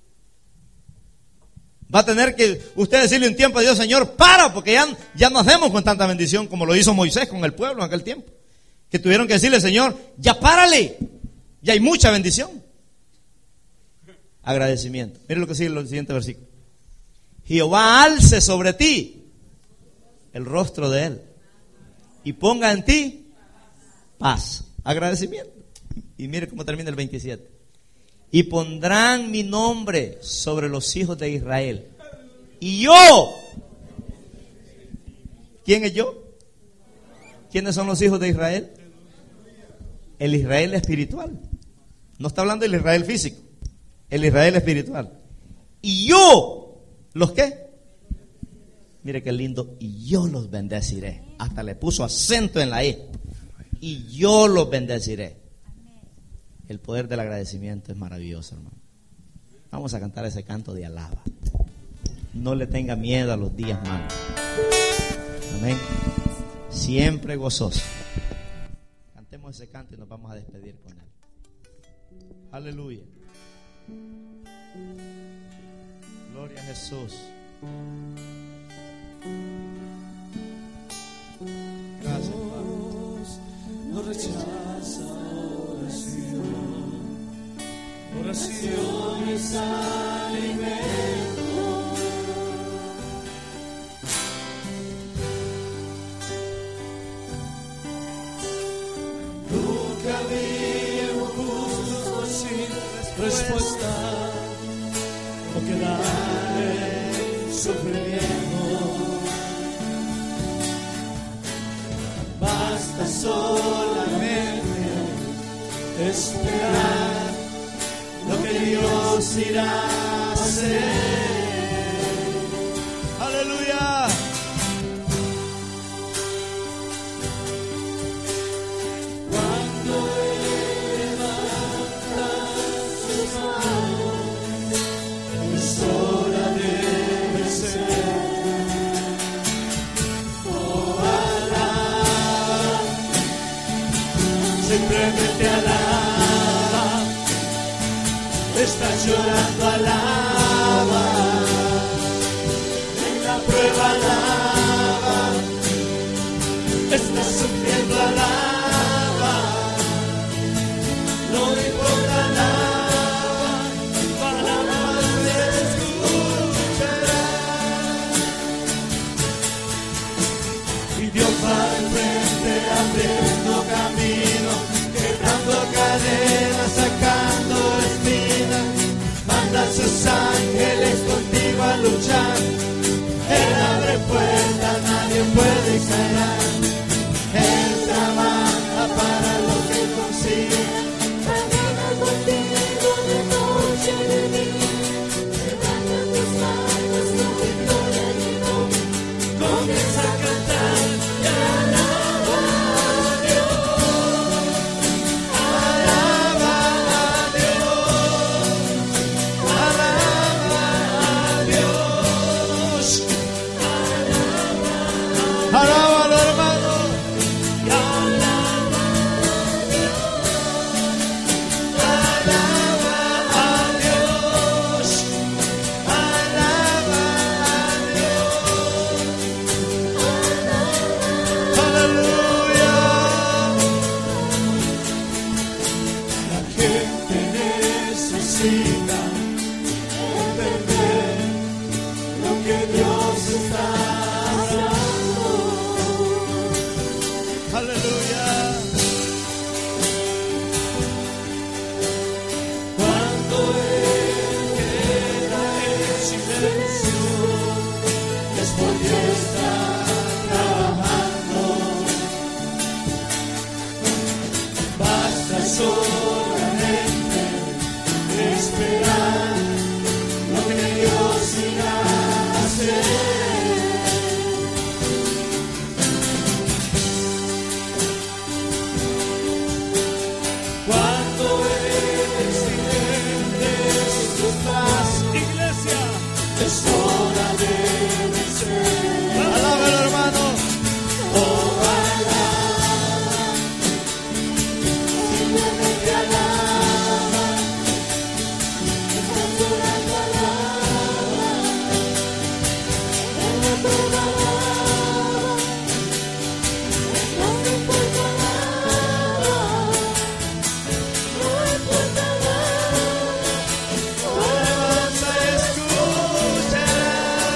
S1: Va a tener que usted decirle un tiempo a Dios, Señor, para, porque ya, ya no hacemos con tanta bendición como lo hizo Moisés con el pueblo en aquel tiempo. Que tuvieron que decirle, Señor, ya párale, ya hay mucha bendición. Agradecimiento. Mire lo que sigue en el siguiente versículo. Jehová alce sobre ti el rostro de Él y ponga en ti paz. Agradecimiento. Y mire cómo termina el veintisiete. Y pondrán mi nombre sobre los hijos de Israel. Y yo. ¿Quién es yo? ¿Quiénes son los hijos de Israel? El Israel espiritual. No está hablando del Israel físico. El Israel espiritual. Y yo. ¿Los qué? Mire qué lindo. Y yo los bendeciré. Hasta le puso acento en la E. Y yo los bendeciré. El poder del agradecimiento es maravilloso, hermano. Vamos a cantar ese canto de alaba. No le tenga miedo a los días malos. Amén. Siempre gozoso. Cantemos ese canto y nos vamos a despedir con él. Aleluya. Gloria a Jesús. Gracias, Dios
S2: no rechaza oración. Oración es alimento. Nunca vi un justo sin respuesta. O quedar en sufrimiento. Basta solamente esperar lo que Dios irá a hacer.
S1: Aleluya.
S2: Cuando Él levanta sus manos, es hora de vencer. Oh, alaba, simplemente alaba. Estás llorando, alaba. En la prueba, alaba. Estás sufriendo, alaba. No importa nada, palabras se escucharán. Y Dios va al frente abriendo camino, quebrando cadenas, sacando espinas. Manda a sus ángeles contigo a luchar. Él abre puertas, nadie puede cerrar. Él trabaja para lo que consigue.
S3: Camina contigo de noche y de día. Levanta tus manos, tu victoria llegó.
S2: Comienza a cantar y alaba a Dios. Alaba a Dios. Alaba a Dios.
S1: Alábalo, hermano.
S2: Y alaba a Dios. Alaba a Dios. Alaba a Dios.
S1: Aleluya.
S2: La gente necesita entender lo que Dios está haciendo.
S1: Aleluya.
S2: Cuando Él queda en silencio, es porque está trabajando. Basta solamente esperar lo que Dios irá a hacer. Cuando Él extiende sus brazos, iglesia, es hora de vencer.
S1: Alábalo, hermano.
S2: Oh, alaba, simplemente alaba. Estás llorando, alaba. En la prueba, alaba. No importa nada. No importa nada, alabanza escuchará.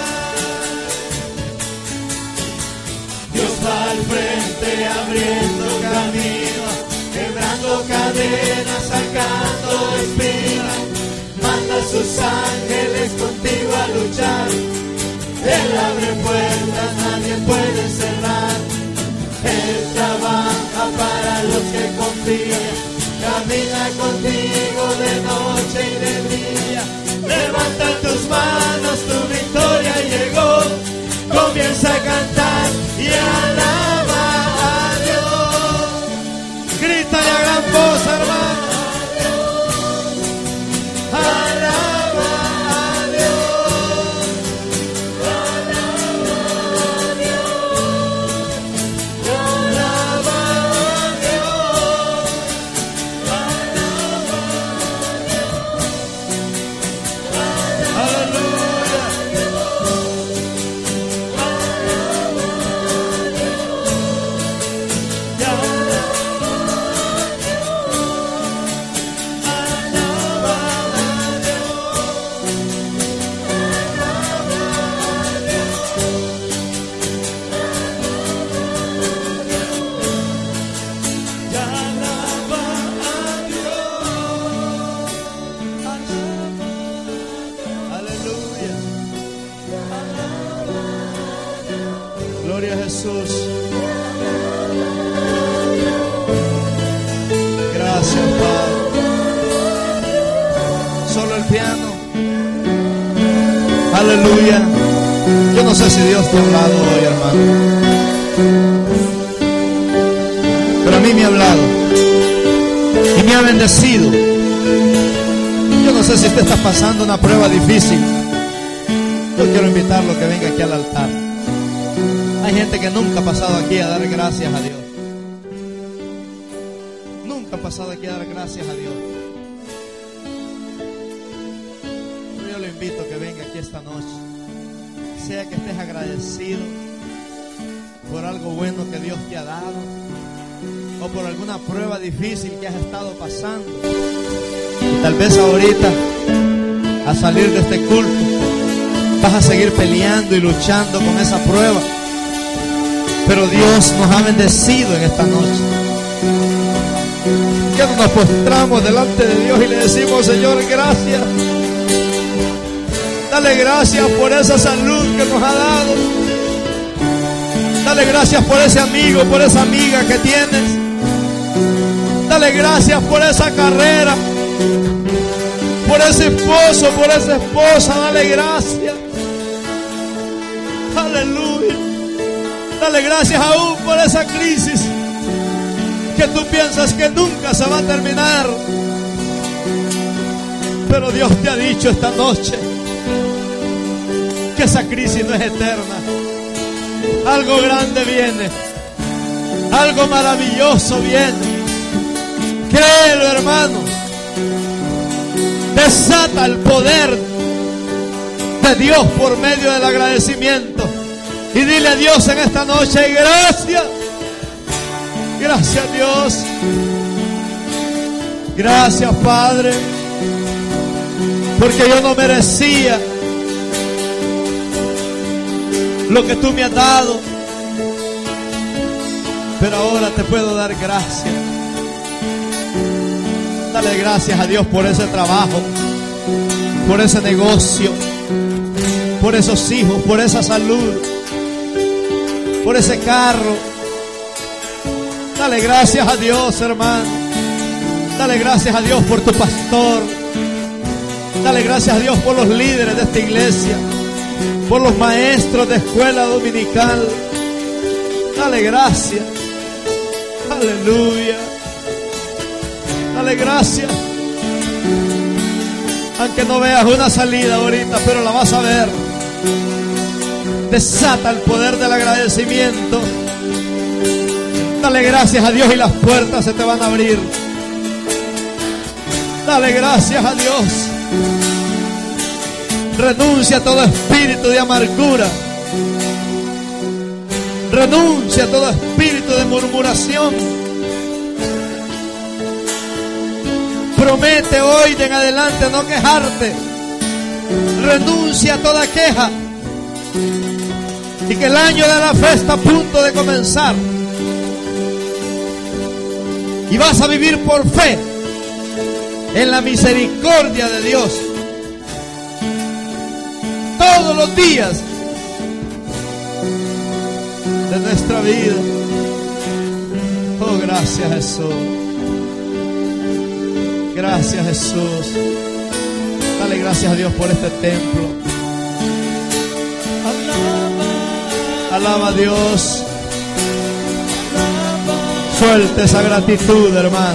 S2: Dios va al frente abriendo camino, quebrando cadenas, sacando espinas. Manda a sus ángeles contigo a luchar. Él abre puertas, nadie puede cerrar. Él trabaja para los que confían. Camina contigo de noche y de día. Levanta tus manos, tu victoria llegó. Comienza a cantar y alaba a Dios.
S1: Grítale a gran voz, hermano.
S2: Alaba a Dios. Alaba a Dios. Alaba a Dios. Alaba a
S1: Aleluya. Yo no sé si Dios te ha hablado hoy, hermano, pero a mí me ha hablado y me ha bendecido. Yo no sé si usted está pasando una prueba difícil. Yo quiero invitarlo a que venga aquí al altar. Hay gente que nunca ha pasado aquí a dar gracias a Dios. Nunca ha pasado aquí a dar gracias a Dios. Yo le invito a que venga aquí esta noche. Sea que estés agradecido por algo bueno que Dios te ha dado, o por alguna prueba difícil que has estado pasando. Y tal vez ahorita, a salir de este culto, vas a seguir peleando y luchando con esa prueba. Pero Dios nos ha bendecido en esta noche. Que nos postramos delante de Dios y le decimos: Señor, gracias. Dale gracias por esa salud que nos ha dado. Dale gracias por ese amigo, por esa amiga que tienes. Dale gracias por esa carrera, por ese esposo, por esa esposa. Dale gracias. Aleluya. Dale gracias aún por esa crisis que tú piensas que nunca se va a terminar. Pero Dios te ha dicho esta noche que esa crisis no es eterna. Algo grande viene, algo maravilloso viene. Créelo, hermano. Desata el poder de Dios por medio del agradecimiento. Y dile a Dios en esta noche: gracias. Gracias, Dios. Gracias, Padre, porque yo no merecía lo que tú me has dado, pero ahora te puedo dar gracias. Dale gracias a Dios por ese trabajo, por ese negocio, por esos hijos, por esa salud, por ese carro. Dale gracias a Dios, hermano. Dale gracias a Dios por tu pastor. Dale gracias a Dios por los líderes de esta iglesia, por los maestros de escuela dominical. Dale gracias. Aleluya. Dale gracias. Aunque no veas una salida ahorita, pero la vas a ver. Desata el poder del agradecimiento. Dale gracias a Dios y las puertas se te van a abrir. Dale gracias a Dios. Renuncia a todo espíritu de amargura. Renuncia a todo espíritu de murmuración. Promete hoy de en adelante no quejarte. Renuncia a toda queja. Y que el año de la fe está a punto de comenzar. Y vas a vivir por fe en la misericordia de Dios todos los días de nuestra vida. Oh, gracias, Jesús. Gracias, Jesús. Dale gracias a Dios por este templo. Alaba a Dios. Suelta esa gratitud, hermano.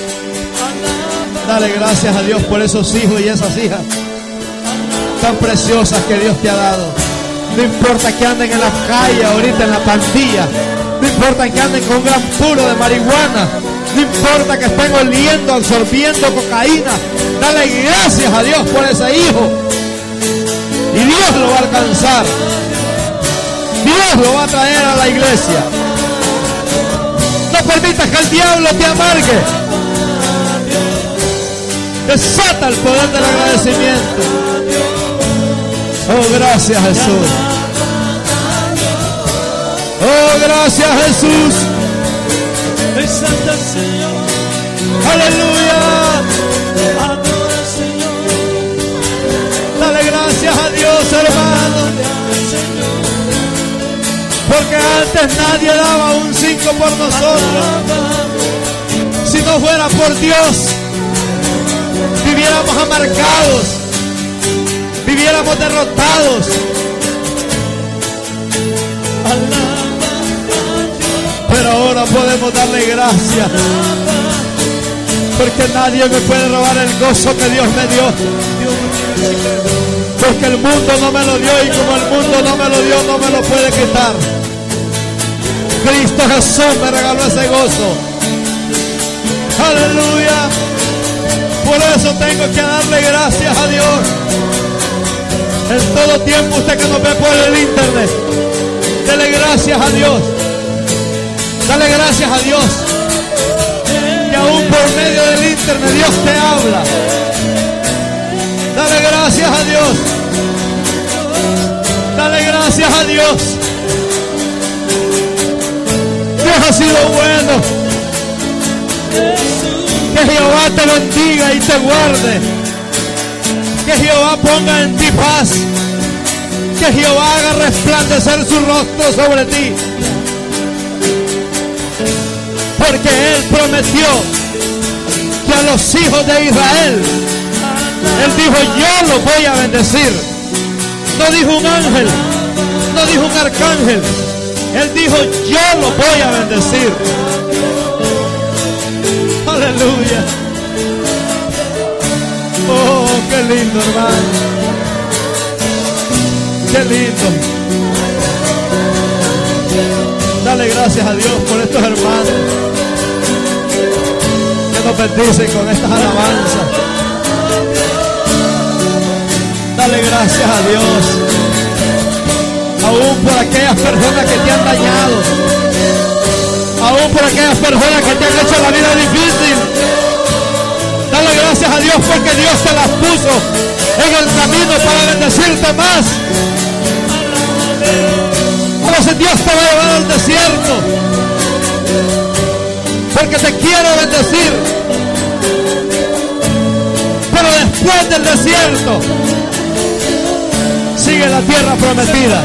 S1: Dale gracias a Dios por esos hijos y esas hijas tan preciosas que Dios te ha dado. No importa que anden en la calle ahorita en la pandilla. No importa que anden con un gran puro de marihuana. No importa que estén oliendo, absorbiendo cocaína. Dale gracias a Dios por ese hijo. Y Dios lo va a alcanzar. Dios lo va a traer a la iglesia. No permitas que el diablo te amargue. Desata el poder del agradecimiento. Oh, gracias, Jesús. Oh, gracias, Jesús.
S2: Exalta al Señor.
S1: Aleluya.
S2: Adora al Señor.
S1: Dale gracias a Dios, hermano. Porque antes nadie daba un cinco por nosotros. Si no fuera por Dios, viviéramos amargados, viviéramos estuviéramos derrotados. Pero ahora podemos darle gracias, porque nadie me puede robar el gozo que Dios me dio. Porque el mundo no me lo dio, y como el mundo no me lo dio, no me lo puede quitar. Cristo Jesús me regaló ese gozo. Aleluya. Por eso tengo que darle gracias a Dios. En todo tiempo, usted que nos ve por el internet, dele gracias a Dios. Dale gracias a Dios. Que aún por medio del internet Dios te habla. Dale gracias a Dios. Dale gracias a Dios. Dios ha sido bueno. Que Jehová te bendiga y te guarde. Que Jehová ponga en ti paz. Que Jehová haga resplandecer su rostro sobre ti. Porque Él prometió que a los hijos de Israel, Él dijo, yo los voy a bendecir. No dijo un ángel, no dijo un arcángel. Él dijo, yo los voy a bendecir. Aleluya. Oh, qué lindo, hermano. Qué lindo. Dale gracias a Dios por estos hermanos que nos bendicen con estas alabanzas. Dale gracias a Dios. Aún por aquellas personas que te han dañado. Aún por aquellas personas que te han hecho la vida difícil. Dale gracias a Dios porque Dios te las puso en el camino para bendecirte más. A veces Dios te va a llevar al desierto porque te quiere bendecir. Pero después del desierto sigue la tierra prometida.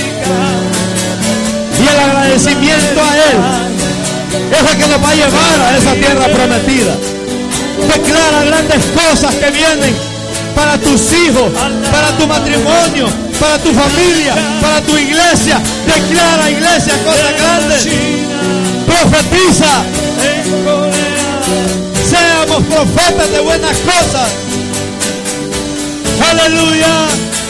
S1: Y el agradecimiento a Él es el que nos va a llevar a esa tierra prometida. Declara grandes cosas que vienen para tus hijos, para tu matrimonio, para tu familia, para tu iglesia. Declara, iglesia, cosas grandes. Profetiza. Seamos profetas de buenas cosas. Aleluya.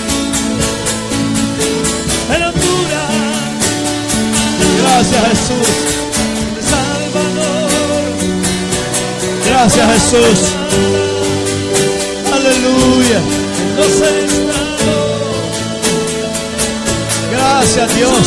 S1: Gracias, Jesús. Gracias, Jesús. Aleluya. Gracias, Dios.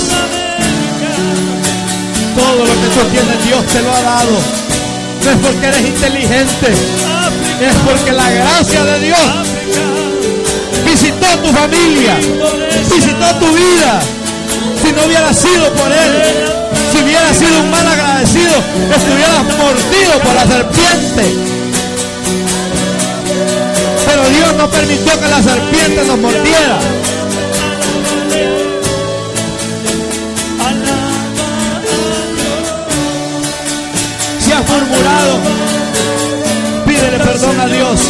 S1: Todo lo que tú tienes, Dios te lo ha dado. No es porque eres inteligente, es porque la gracia de Dios visitó tu familia, visitó tu vida. Si no hubiera sido por Él, si hubiera sido un mal agradecido, estuvieras mordido por la serpiente. Pero Dios no permitió que la serpiente nos mordiera. Si has murmurado, pídele perdón a Dios.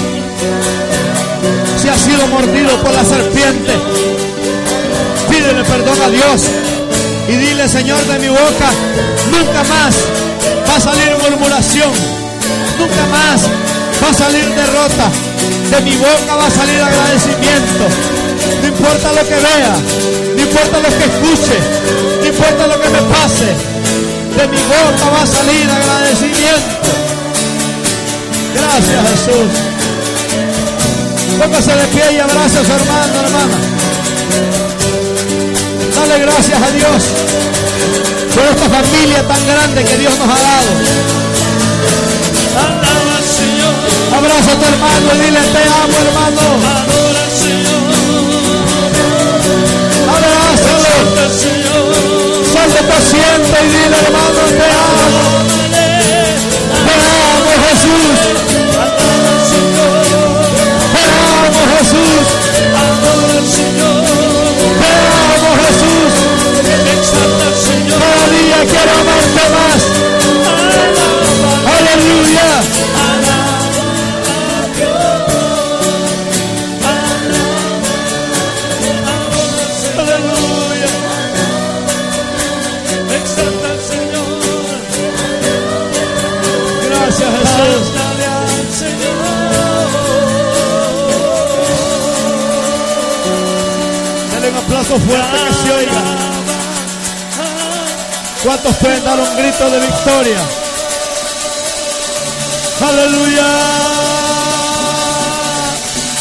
S1: Si has sido mordido por la serpiente, pídele perdón a Dios y dile, Señor, de mi boca nunca más va a salir murmuración, nunca más va a salir derrota, de mi boca va a salir agradecimiento. No importa lo que vea, no importa lo que escuche, no importa lo que me pase, de mi boca va a salir agradecimiento. Gracias, Jesús. Póngase de pie y abrace a su hermano, hermana. Dale gracias a Dios por esta familia tan grande que Dios nos ha dado. Abraza a tu hermano y dile, te amo, hermano. Abrázalo. Salve paciente y dile, hermano, te amo. Te amo, Jesús. Te amo, Jesús. Te amo, Jesús. Cada día quiero amarte más. Aleluya.
S2: Dale un aplauso fuerte que se oiga. ¿Cuántos pueden dar un grito de victoria? Aleluya.